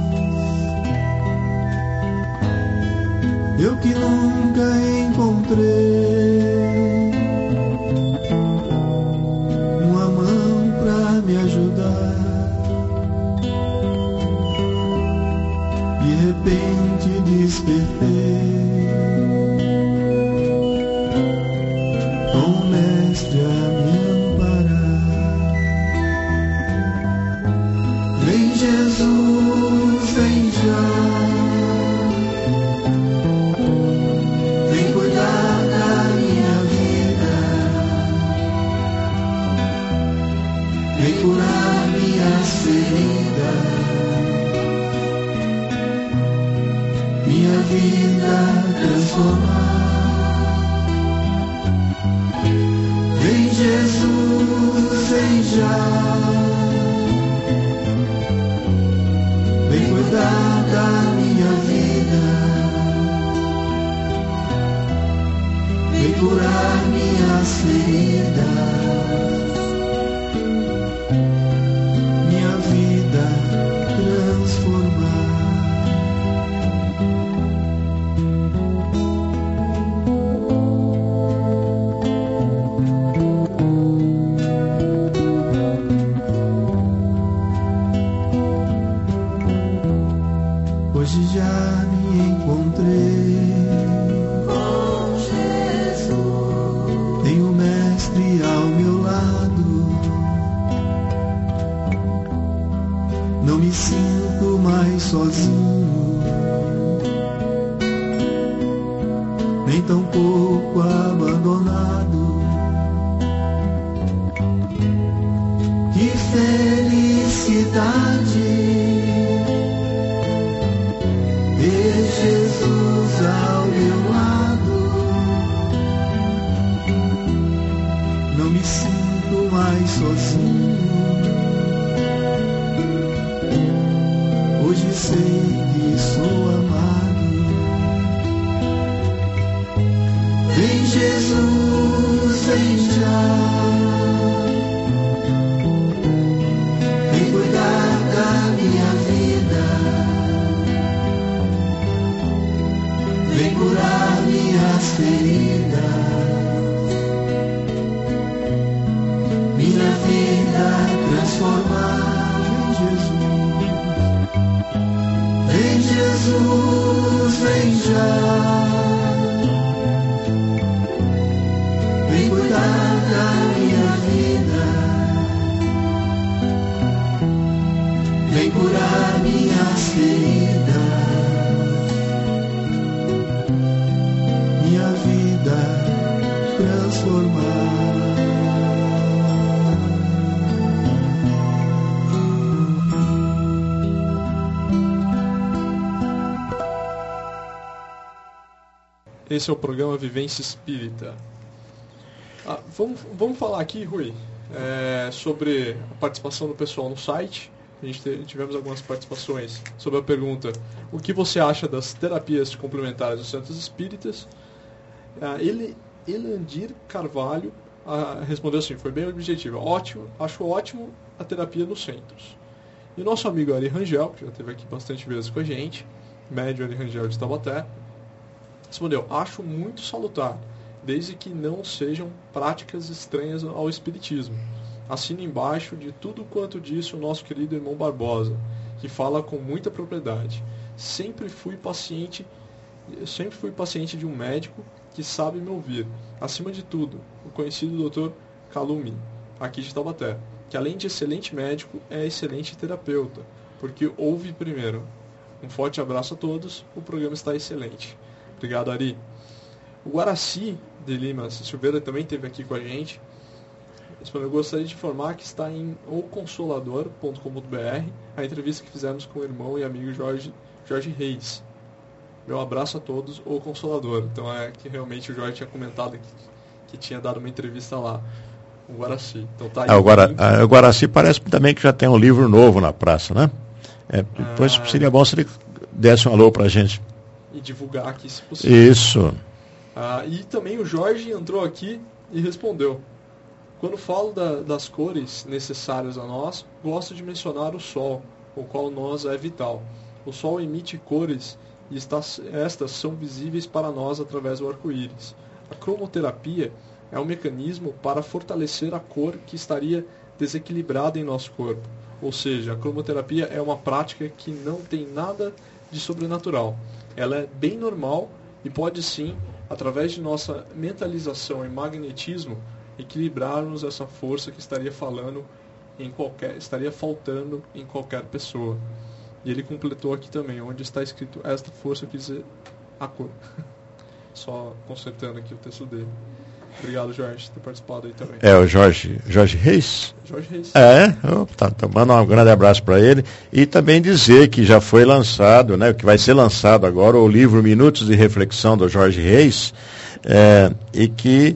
Eu que nunca encontrei uma mão pra me ajudar. De repente despertei com o mestre a me amparar. Vem Jesus, vem já. Vem cuidar da minha vida. Vem curar minhas feridas. Minha vida transformar. Vem Jesus, vem já. Vem cuidar da minha vida. Vem curar minhas feridas. Minha vida transformar. Hoje já me encontrei com Jesus. Tem o mestre ao meu lado. Não me sinto mais sozinho, nem tão pouco abandonado. Que felicidade ter Jesus ao meu lado. Não me sinto mais sozinho. Hoje sei que sou amado. Vem Jesus, vem já. Vem cuidar da minha vida. Vem curar minhas feridas. Minha vida transformar. Vem Jesus, vem já. Vem cuidar da minha vida. Vem curar minhas feridas. Minha vida transformar. Esse é o programa Vivência Espírita. Ah, vamos, vamos falar aqui, Rui, é, sobre a participação do pessoal no site. A gente te, tivemos algumas participações sobre a pergunta: o que você acha das terapias complementares dos centros espíritas? Ah, ele, Elandir Carvalho ah, respondeu assim, foi bem objetivo. Ótimo, acho ótimo a terapia nos centros. E o nosso amigo Ari Rangel, que já esteve aqui bastante vezes com a gente, médio Ari Rangel de Taubaté, respondeu: acho muito salutar, desde que não sejam práticas estranhas ao espiritismo. Assina embaixo de tudo quanto disse o nosso querido irmão Barbosa, que fala com muita propriedade. Sempre fui paciente, sempre fui paciente de um médico que sabe me ouvir. Acima de tudo, o conhecido doutor Calumi, aqui de Taubaté, que além de excelente médico, é excelente terapeuta, porque ouve primeiro. Um forte abraço a todos, o programa está excelente. Obrigado, Ari. O Guaraci de Lima Silveira também esteve aqui com a gente. Eu gostaria de informar que está em o consolador ponto com ponto b r a entrevista que fizemos com o irmão e amigo Jorge, Jorge Reis. Meu abraço a todos, o Consolador. Então é que realmente o Jorge tinha comentado que, que tinha dado uma entrevista lá, o Guaraci. Então tá aí. Ah, o, Guara, ah, o Guaraci parece também que já tem um livro novo na praça, né? É, depois ah, seria bom se ele desse um alô pra gente. E divulgar aqui, se possível. Isso. Ah, e também o Jorge entrou aqui e respondeu. Quando falo da, das cores necessárias a nós, gosto de mencionar o Sol, o qual nós é vital. O Sol emite cores e estas, estas são visíveis para nós através do arco-íris. A cromoterapia é um mecanismo para fortalecer a cor que estaria desequilibrada em nosso corpo. Ou seja, a cromoterapia é uma prática que não tem nada de sobrenatural. Ela é bem normal e pode sim, através de nossa mentalização e magnetismo, equilibrarmos essa força que estaria falando em qualquer, estaria faltando em qualquer pessoa. E ele completou aqui também, onde está escrito esta força, quer dizer a cor. Só consertando aqui o texto dele. Obrigado, Jorge, por ter participado aí também. É o Jorge, Jorge Reis? Jorge Reis. É, oh, tá, tá, manda um grande abraço para ele. E também dizer que já foi lançado, né, que vai ser lançado agora o livro Minutos de Reflexão do Jorge Reis, é, e que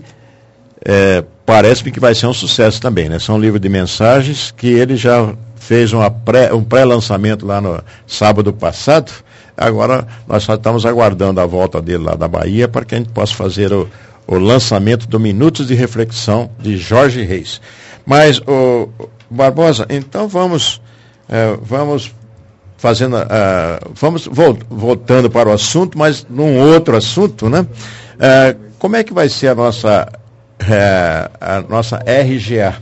é, parece-me que vai ser um sucesso também, né? São um livro de mensagens que ele já fez uma pré, um pré-lançamento lá no sábado passado. Agora nós só estamos aguardando a volta dele lá da Bahia para que a gente possa fazer o, o lançamento do Minutos de Reflexão de Jorge Reis. Mas, o, o Barbosa, então vamos, é, vamos fazendo, é, vamos vol, voltando para o assunto, mas num outro assunto, né? É, como é que vai ser a nossa, é, a nossa R G A?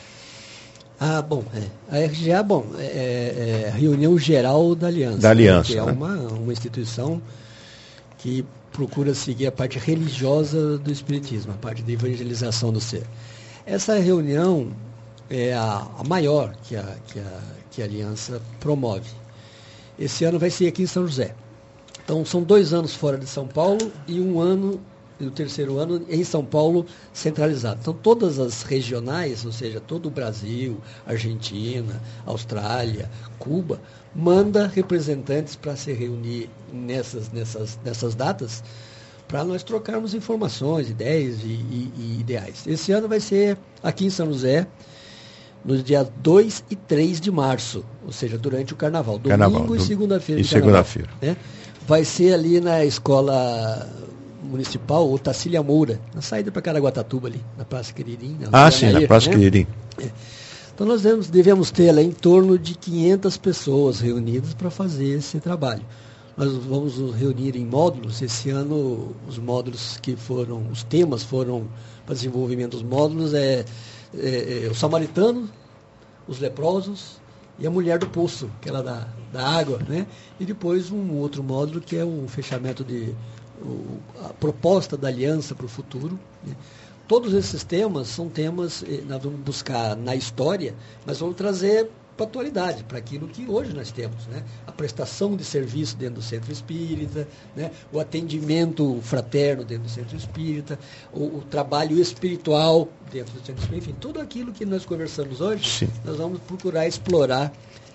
Ah, bom, é. a R G A, bom, é, é a Reunião Geral da Aliança. Da Aliança, né, que né? é uma, uma instituição que procura seguir a parte religiosa do Espiritismo, a parte de evangelização do ser. Essa reunião é a, a maior que a, que, a, que a Aliança promove. Esse ano vai ser aqui em São José. Então, são dois anos fora de São Paulo e um ano, e o terceiro ano em São Paulo centralizado. Então, todas as regionais, ou seja, todo o Brasil, Argentina, Austrália, Cuba, manda representantes para se reunir nessas, nessas, nessas datas, para nós trocarmos informações, ideias e, e, e ideais. Esse ano vai ser aqui em São José, nos dias dois e três de março, ou seja, durante o Carnaval. Domingo Carnaval, e segunda-feira. E segunda-feira. Né? Vai ser ali na Escola Municipal, ou Tacília Moura, na saída para Caraguatatuba ali, na Praça Quiririm. Na ah, sim, Nair, na Praça né? Quiririm. É. Então nós devemos, devemos ter lá em torno de quinhentas pessoas reunidas para fazer esse trabalho. Nós vamos nos reunir em módulos. Esse ano os módulos que foram, os temas foram para desenvolvimento dos módulos é, é, é o samaritano, os leprosos e a mulher do poço, aquela da, da água, né? E depois um outro módulo que é o fechamento de o, a proposta da aliança para o futuro, né? Todos esses temas são temas que nós vamos buscar na história, mas vamos trazer para a atualidade, para aquilo que hoje nós temos, né? A prestação de serviço dentro do centro espírita, né? O atendimento fraterno dentro do centro espírita, o, o trabalho espiritual dentro do centro espírita, enfim, tudo aquilo que nós conversamos hoje, sim, nós vamos procurar explorar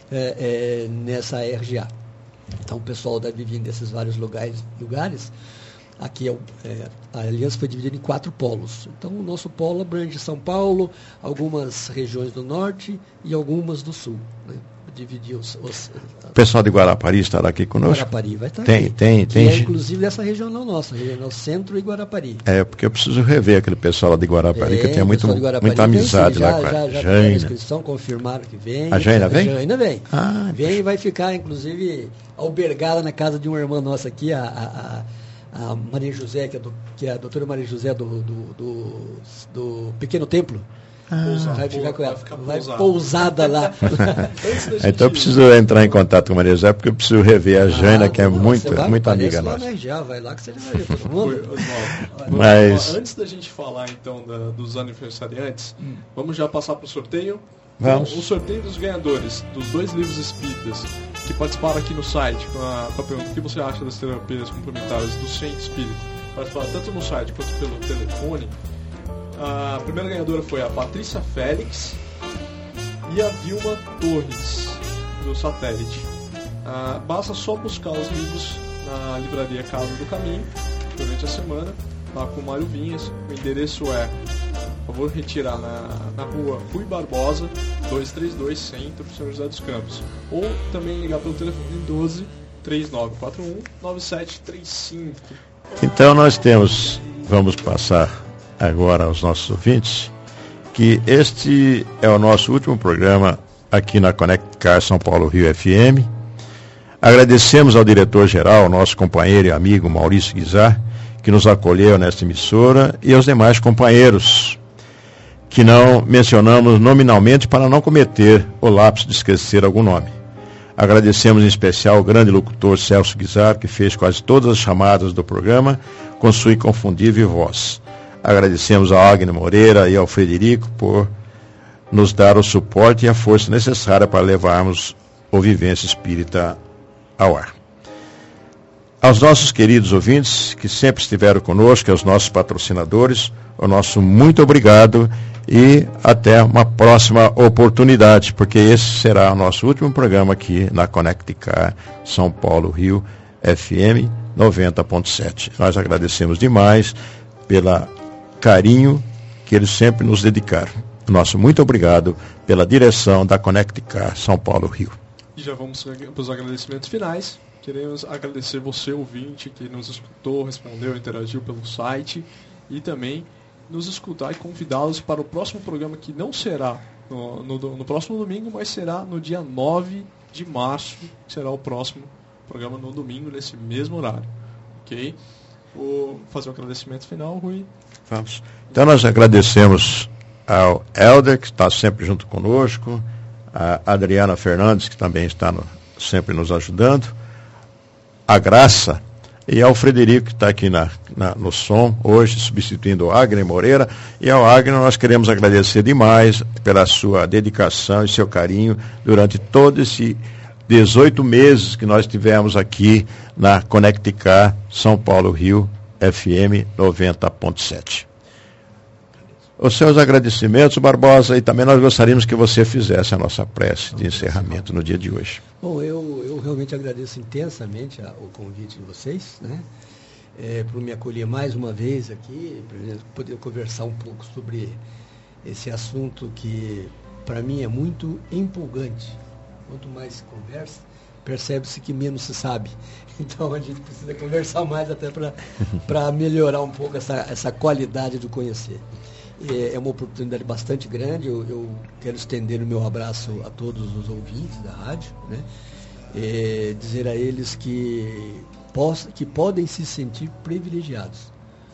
é, é, nessa R G A. Então o pessoal deve vir desses vários lugares, lugares. Aqui é, é, a aliança foi dividida em quatro polos. Então, o nosso polo abrange São Paulo, algumas regiões do norte e algumas do sul. Né? Dividir os, os, o pessoal de Guarapari estará aqui conosco? Guarapari vai estar tem, aqui. Tem, tem. É, inclusive, dessa região não nossa, regional Centro e Guarapari. É, porque eu preciso rever aquele pessoal lá de Guarapari, é, que eu tenho muito, muita amizade vem, lá com a já, já Jaina. Já inscrição, confirmaram que vem. A Jaina vem? A Jaina vem. Ah, vem e vai ficar, inclusive, albergada na casa de uma irmã nossa aqui, a... a, a a Maria José, que é, do, que é a doutora Maria José do, do, do, do Pequeno Templo, Pousada. Vai ficar com ela. Vai ficar Vai pousada. pousada lá. Antes da gente... Então eu preciso entrar em contato com a Maria José, porque eu preciso rever a Jana, Ah, que é não, muito, você vai, muito aparece amiga lá nossa. na Região, vai lá que você vai ver todo mundo. Oi, Oswaldo. Mas- Ó, antes da gente falar então da- dos aniversariantes, vamos já passar para o sorteio. Vamos. Então, o sorteio dos ganhadores dos dois livros espíritas que participaram aqui no site com a, com a pergunta: o que você acha das terapias complementares do Centro Espírita? Participaram tanto no site quanto pelo telefone. A primeira ganhadora foi a Patrícia Félix e a Vilma Torres, do Satélite. Ah, basta só buscar os livros na livraria Casa do Caminho durante a semana, lá com o Mário Vinhas. O endereço é, por favor, retirar na, na rua Rui Barbosa, duzentos e trinta e dois, Centro, São José dos Campos. Ou também ligar pelo telefone doze, três nove quatro um, nove sete três cinco. Então nós temos, vamos passar agora aos nossos ouvintes, que este é o nosso último programa aqui na Conect Car São Paulo Rio F M. Agradecemos ao diretor-geral, nosso companheiro e amigo Maurício Guizar, que nos acolheu nesta emissora, e aos demais companheiros, que não mencionamos nominalmente para não cometer o lapso de esquecer algum nome. Agradecemos em especial ao grande locutor Celso Guizar, que fez quase todas as chamadas do programa com sua inconfundível voz. Agradecemos a Agnes Moreira e ao Frederico por nos dar o suporte e a força necessária para levarmos o Vivência Espírita ao ar. Aos nossos queridos ouvintes que sempre estiveram conosco, aos nossos patrocinadores, o nosso muito obrigado e até uma próxima oportunidade, porque esse será o nosso último programa aqui na Conect Car São Paulo Rio F M noventa ponto sete. Nós agradecemos demais pelo carinho que eles sempre nos dedicaram. Nosso muito obrigado pela direção da Conect Car São Paulo Rio. E já vamos para os agradecimentos finais. Queremos agradecer você, ouvinte, que nos escutou, respondeu, interagiu pelo site, e também nos escutar e convidá-los para o próximo programa, que não será no, no, no próximo domingo, mas será no dia nove de março, que será o próximo programa no domingo, nesse mesmo horário. Ok? Vou fazer um agradecimento final, Rui. Vamos. Então nós agradecemos ao Helder, que está sempre junto conosco, a Adriana Fernandes, que também está no, sempre nos ajudando, a Graça, e ao Frederico, que está aqui na, na, no som, hoje, substituindo o Agnes Moreira. E ao Agnes nós queremos agradecer demais pela sua dedicação e seu carinho durante todo esse dezoito meses que nós tivemos aqui na Conect Car São Paulo Rio F M noventa ponto sete. Os seus agradecimentos, Barbosa, e também nós gostaríamos que você fizesse a nossa prece de encerramento no dia de hoje. Bom, eu, eu realmente agradeço intensamente a, o convite de vocês, né? É, por me acolher mais uma vez aqui, para poder conversar um pouco sobre esse assunto que, para mim, é muito empolgante. Quanto mais se conversa, percebe-se que menos se sabe. Então, a gente precisa conversar mais até para melhorar um pouco essa, essa qualidade do conhecer. É uma oportunidade bastante grande. Eu, eu quero estender o meu abraço a todos os ouvintes da rádio, né? É, dizer a eles que, poss, que podem se sentir privilegiados,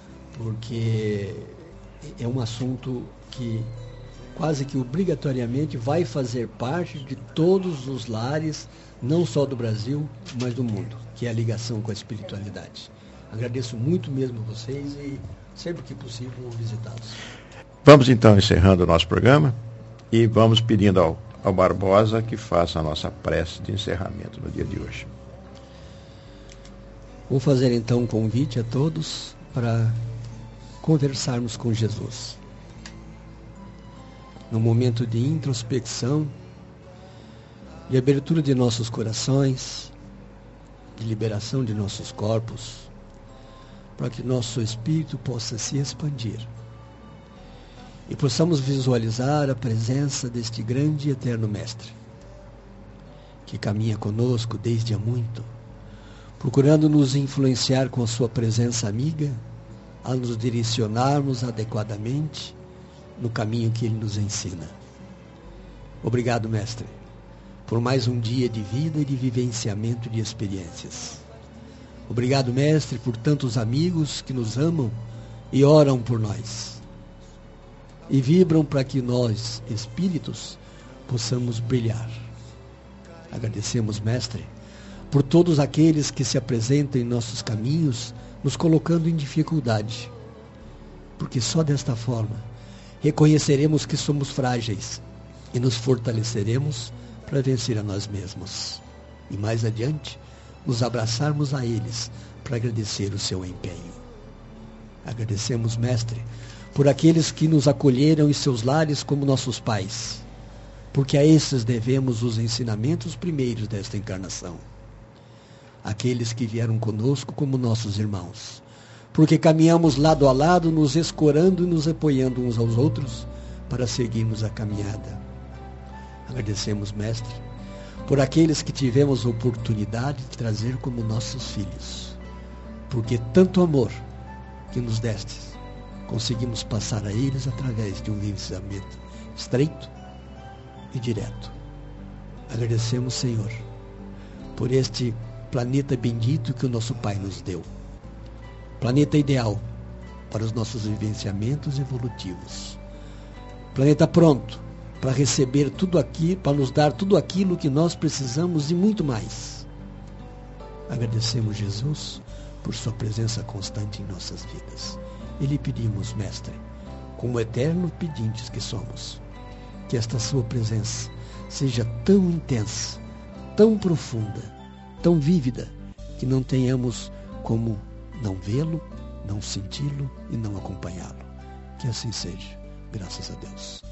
porque é um assunto que quase que obrigatoriamente vai fazer parte de todos os lares, não só do Brasil, mas do mundo, que é a ligação com a espiritualidade. Agradeço muito mesmo a vocês e sempre que possível vou visitá-los. Vamos então encerrando o nosso programa e vamos pedindo ao, ao Barbosa que faça a nossa prece de encerramento no dia de hoje. Vou fazer então um convite a todos para conversarmos com Jesus. No momento de introspecção, de abertura de nossos corações, de liberação de nossos corpos, para que nosso espírito possa se expandir e possamos visualizar a presença deste grande e eterno Mestre, que caminha conosco desde há muito, procurando nos influenciar com a sua presença amiga, a nos direcionarmos adequadamente no caminho que Ele nos ensina. Obrigado, Mestre, por mais um dia de vida e de vivenciamento de experiências. Obrigado, Mestre, por tantos amigos que nos amam e oram por nós. e vibram para que nós, espíritos, possamos brilhar. Agradecemos, Mestre, por todos aqueles que se apresentam em nossos caminhos, nos colocando em dificuldade, porque só desta forma reconheceremos que somos frágeis e nos fortaleceremos para vencer a nós mesmos. E mais adiante, nos abraçarmos a eles para agradecer o seu empenho. Agradecemos, Mestre, por aqueles que nos acolheram em seus lares como nossos pais, porque a esses devemos os ensinamentos primeiros desta encarnação. Aqueles que vieram conosco como nossos irmãos, porque caminhamos lado a lado, nos escorando e nos apoiando uns aos outros para seguirmos a caminhada. Agradecemos, Mestre, por aqueles que tivemos a oportunidade de trazer como nossos filhos, porque tanto amor que nos destes, conseguimos passar a eles através de um ensinamento estreito e direto. Agradecemos, Senhor, por este planeta bendito que o nosso Pai nos deu. Planeta ideal para os nossos vivenciamentos evolutivos. Planeta pronto para receber tudo aqui, para nos dar tudo aquilo que nós precisamos e muito mais. Agradecemos, Jesus, por sua presença constante em nossas vidas. E lhe pedimos, Mestre, como eternos pedintes que somos, que esta sua presença seja tão intensa, tão profunda, tão vívida, que não tenhamos como não vê-lo, não senti-lo e não acompanhá-lo. Que assim seja, graças a Deus.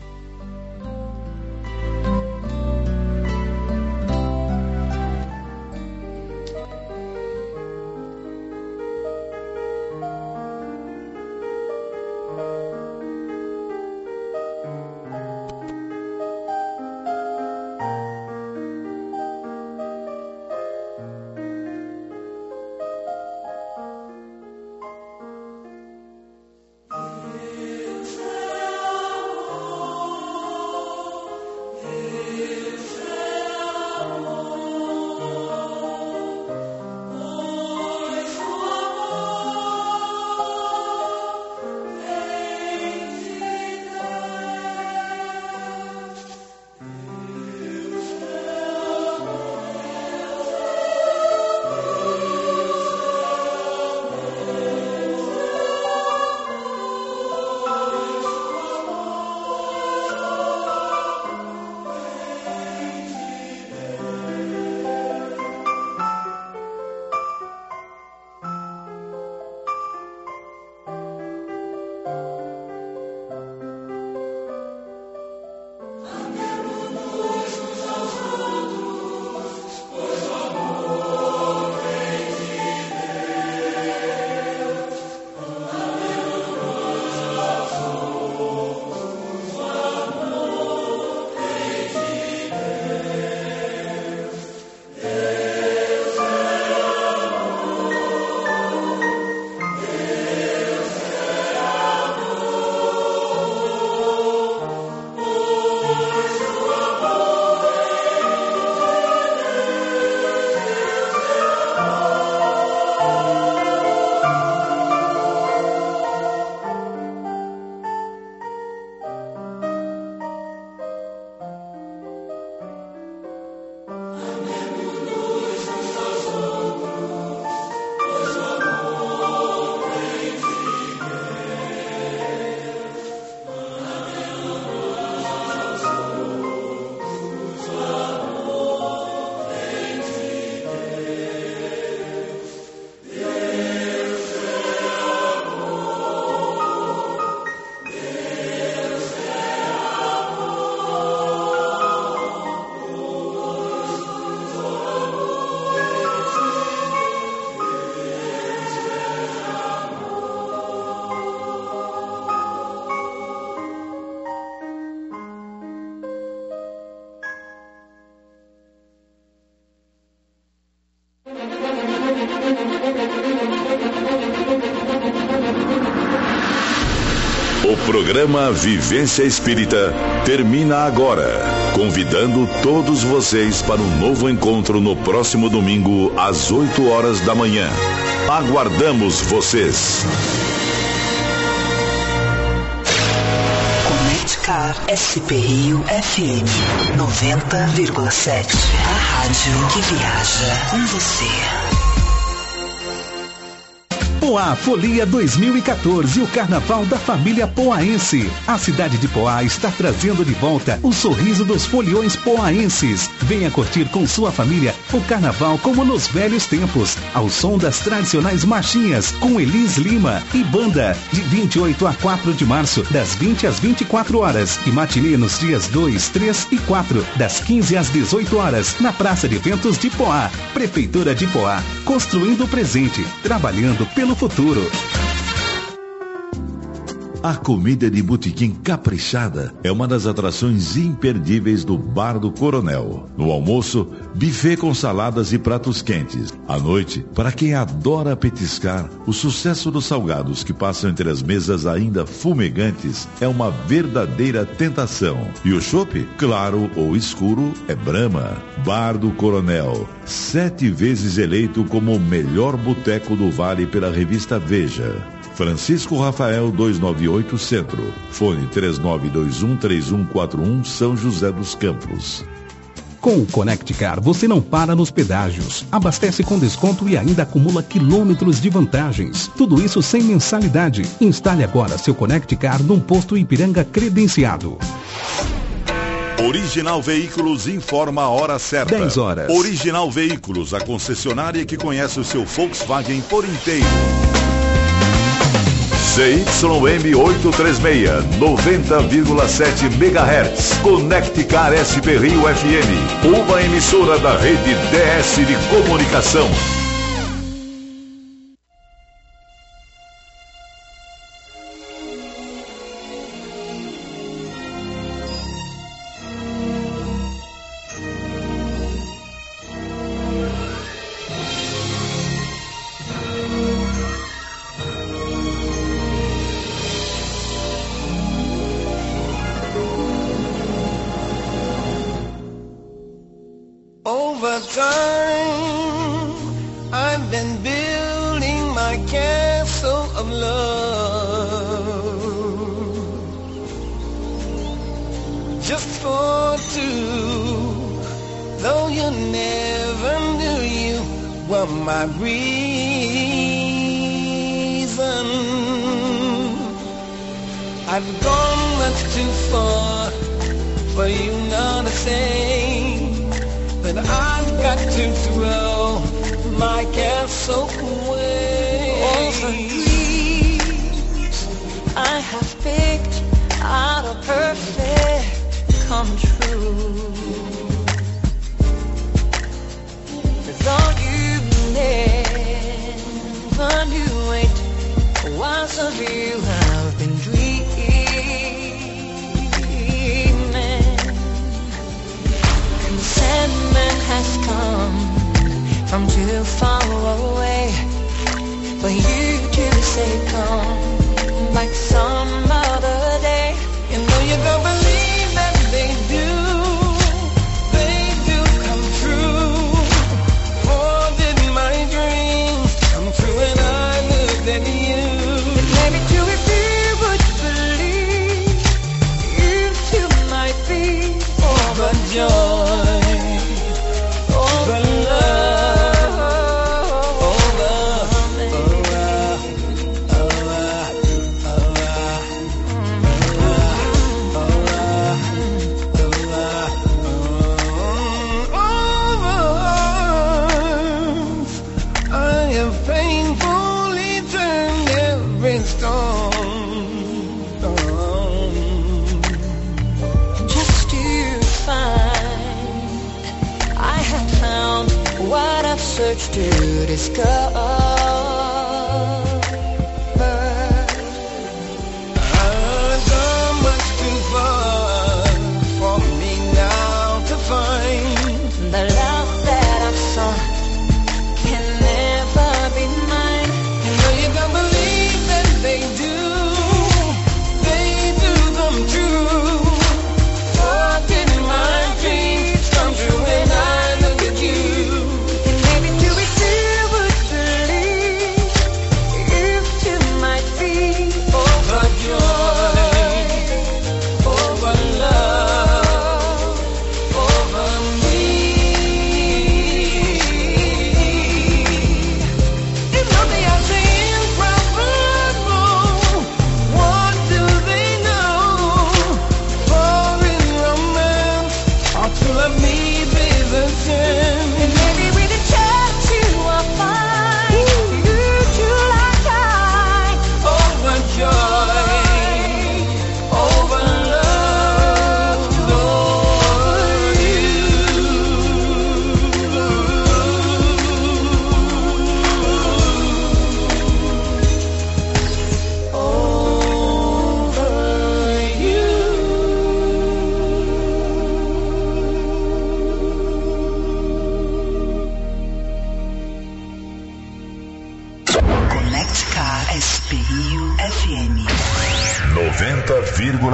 O programa Vivência Espírita termina agora, convidando todos vocês para um novo encontro no próximo domingo, às oito horas da manhã. Aguardamos vocês! Connecticar S P Rio F M noventa vírgula sete. A rádio que viaja com você. Poá Folia dois mil e quatorze, o carnaval da família poaense. A cidade de Poá está trazendo de volta o sorriso dos foliões poaenses. Venha curtir com sua família o carnaval como nos velhos tempos, ao som das tradicionais marchinhas, com Elis Lima e banda, de vinte e oito a quatro de março, das vinte às vinte e quatro horas, e matinê nos dias dois, três e quatro, das quinze às dezoito horas, na Praça de Eventos de Poá. Prefeitura de Poá, construindo o presente, trabalhando pelo futuro. A comida de botequim caprichada é uma das atrações imperdíveis do Bar do Coronel. No almoço, buffet com saladas e pratos quentes. À noite, para quem adora petiscar, o sucesso dos salgados que passam entre as mesas ainda fumegantes é uma verdadeira tentação. E o chopp, claro ou escuro, é Brahma. Bar do Coronel, sete vezes eleito como o melhor boteco do Vale pela revista Veja. Francisco Rafael duzentos e noventa e oito Centro. Fone três nove dois um três um quatro um, São José dos Campos. Com o Connecticar, você não para nos pedágios, abastece com desconto e ainda acumula quilômetros de vantagens. Tudo isso sem mensalidade. Instale agora seu Connecticar num posto Ipiranga credenciado. Original Veículos informa a hora certa. dez horas. Original Veículos, a concessionária que conhece o seu Volkswagen por inteiro. Z Y M oitocentos e trinta e seis, noventa vírgula sete megahertz. Connecticar S P Rio F M, uma emissora da rede D S de comunicação. Over time, I've been building my castle of love, just for two, though you never knew you were my reason. I've gone much too far for you now to say that I've got to throw my castle away. All the dreams I have picked out of perfect come true. Though you never knew it was of you I've been dreaming. And the Sandman has come from too far away for you to say come like some other day. You know you don't believe that they do, they do come true. Oh, did my dreams come true when I looked at you? And maybe too if you would believe, you too might be all the joy, all the love, all the, oh, uh, oh, uh, oh, search to discover. I've gone much too far for me now to find the love that I sought can never be mine. You know you don't believe that they do, they do come true. Oh, did my dreams come true when I look at you? And maybe to be still would believe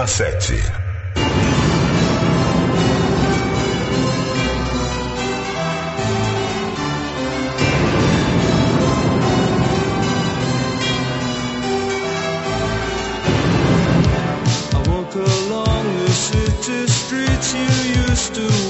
vírgula sete. Along the city streets you used to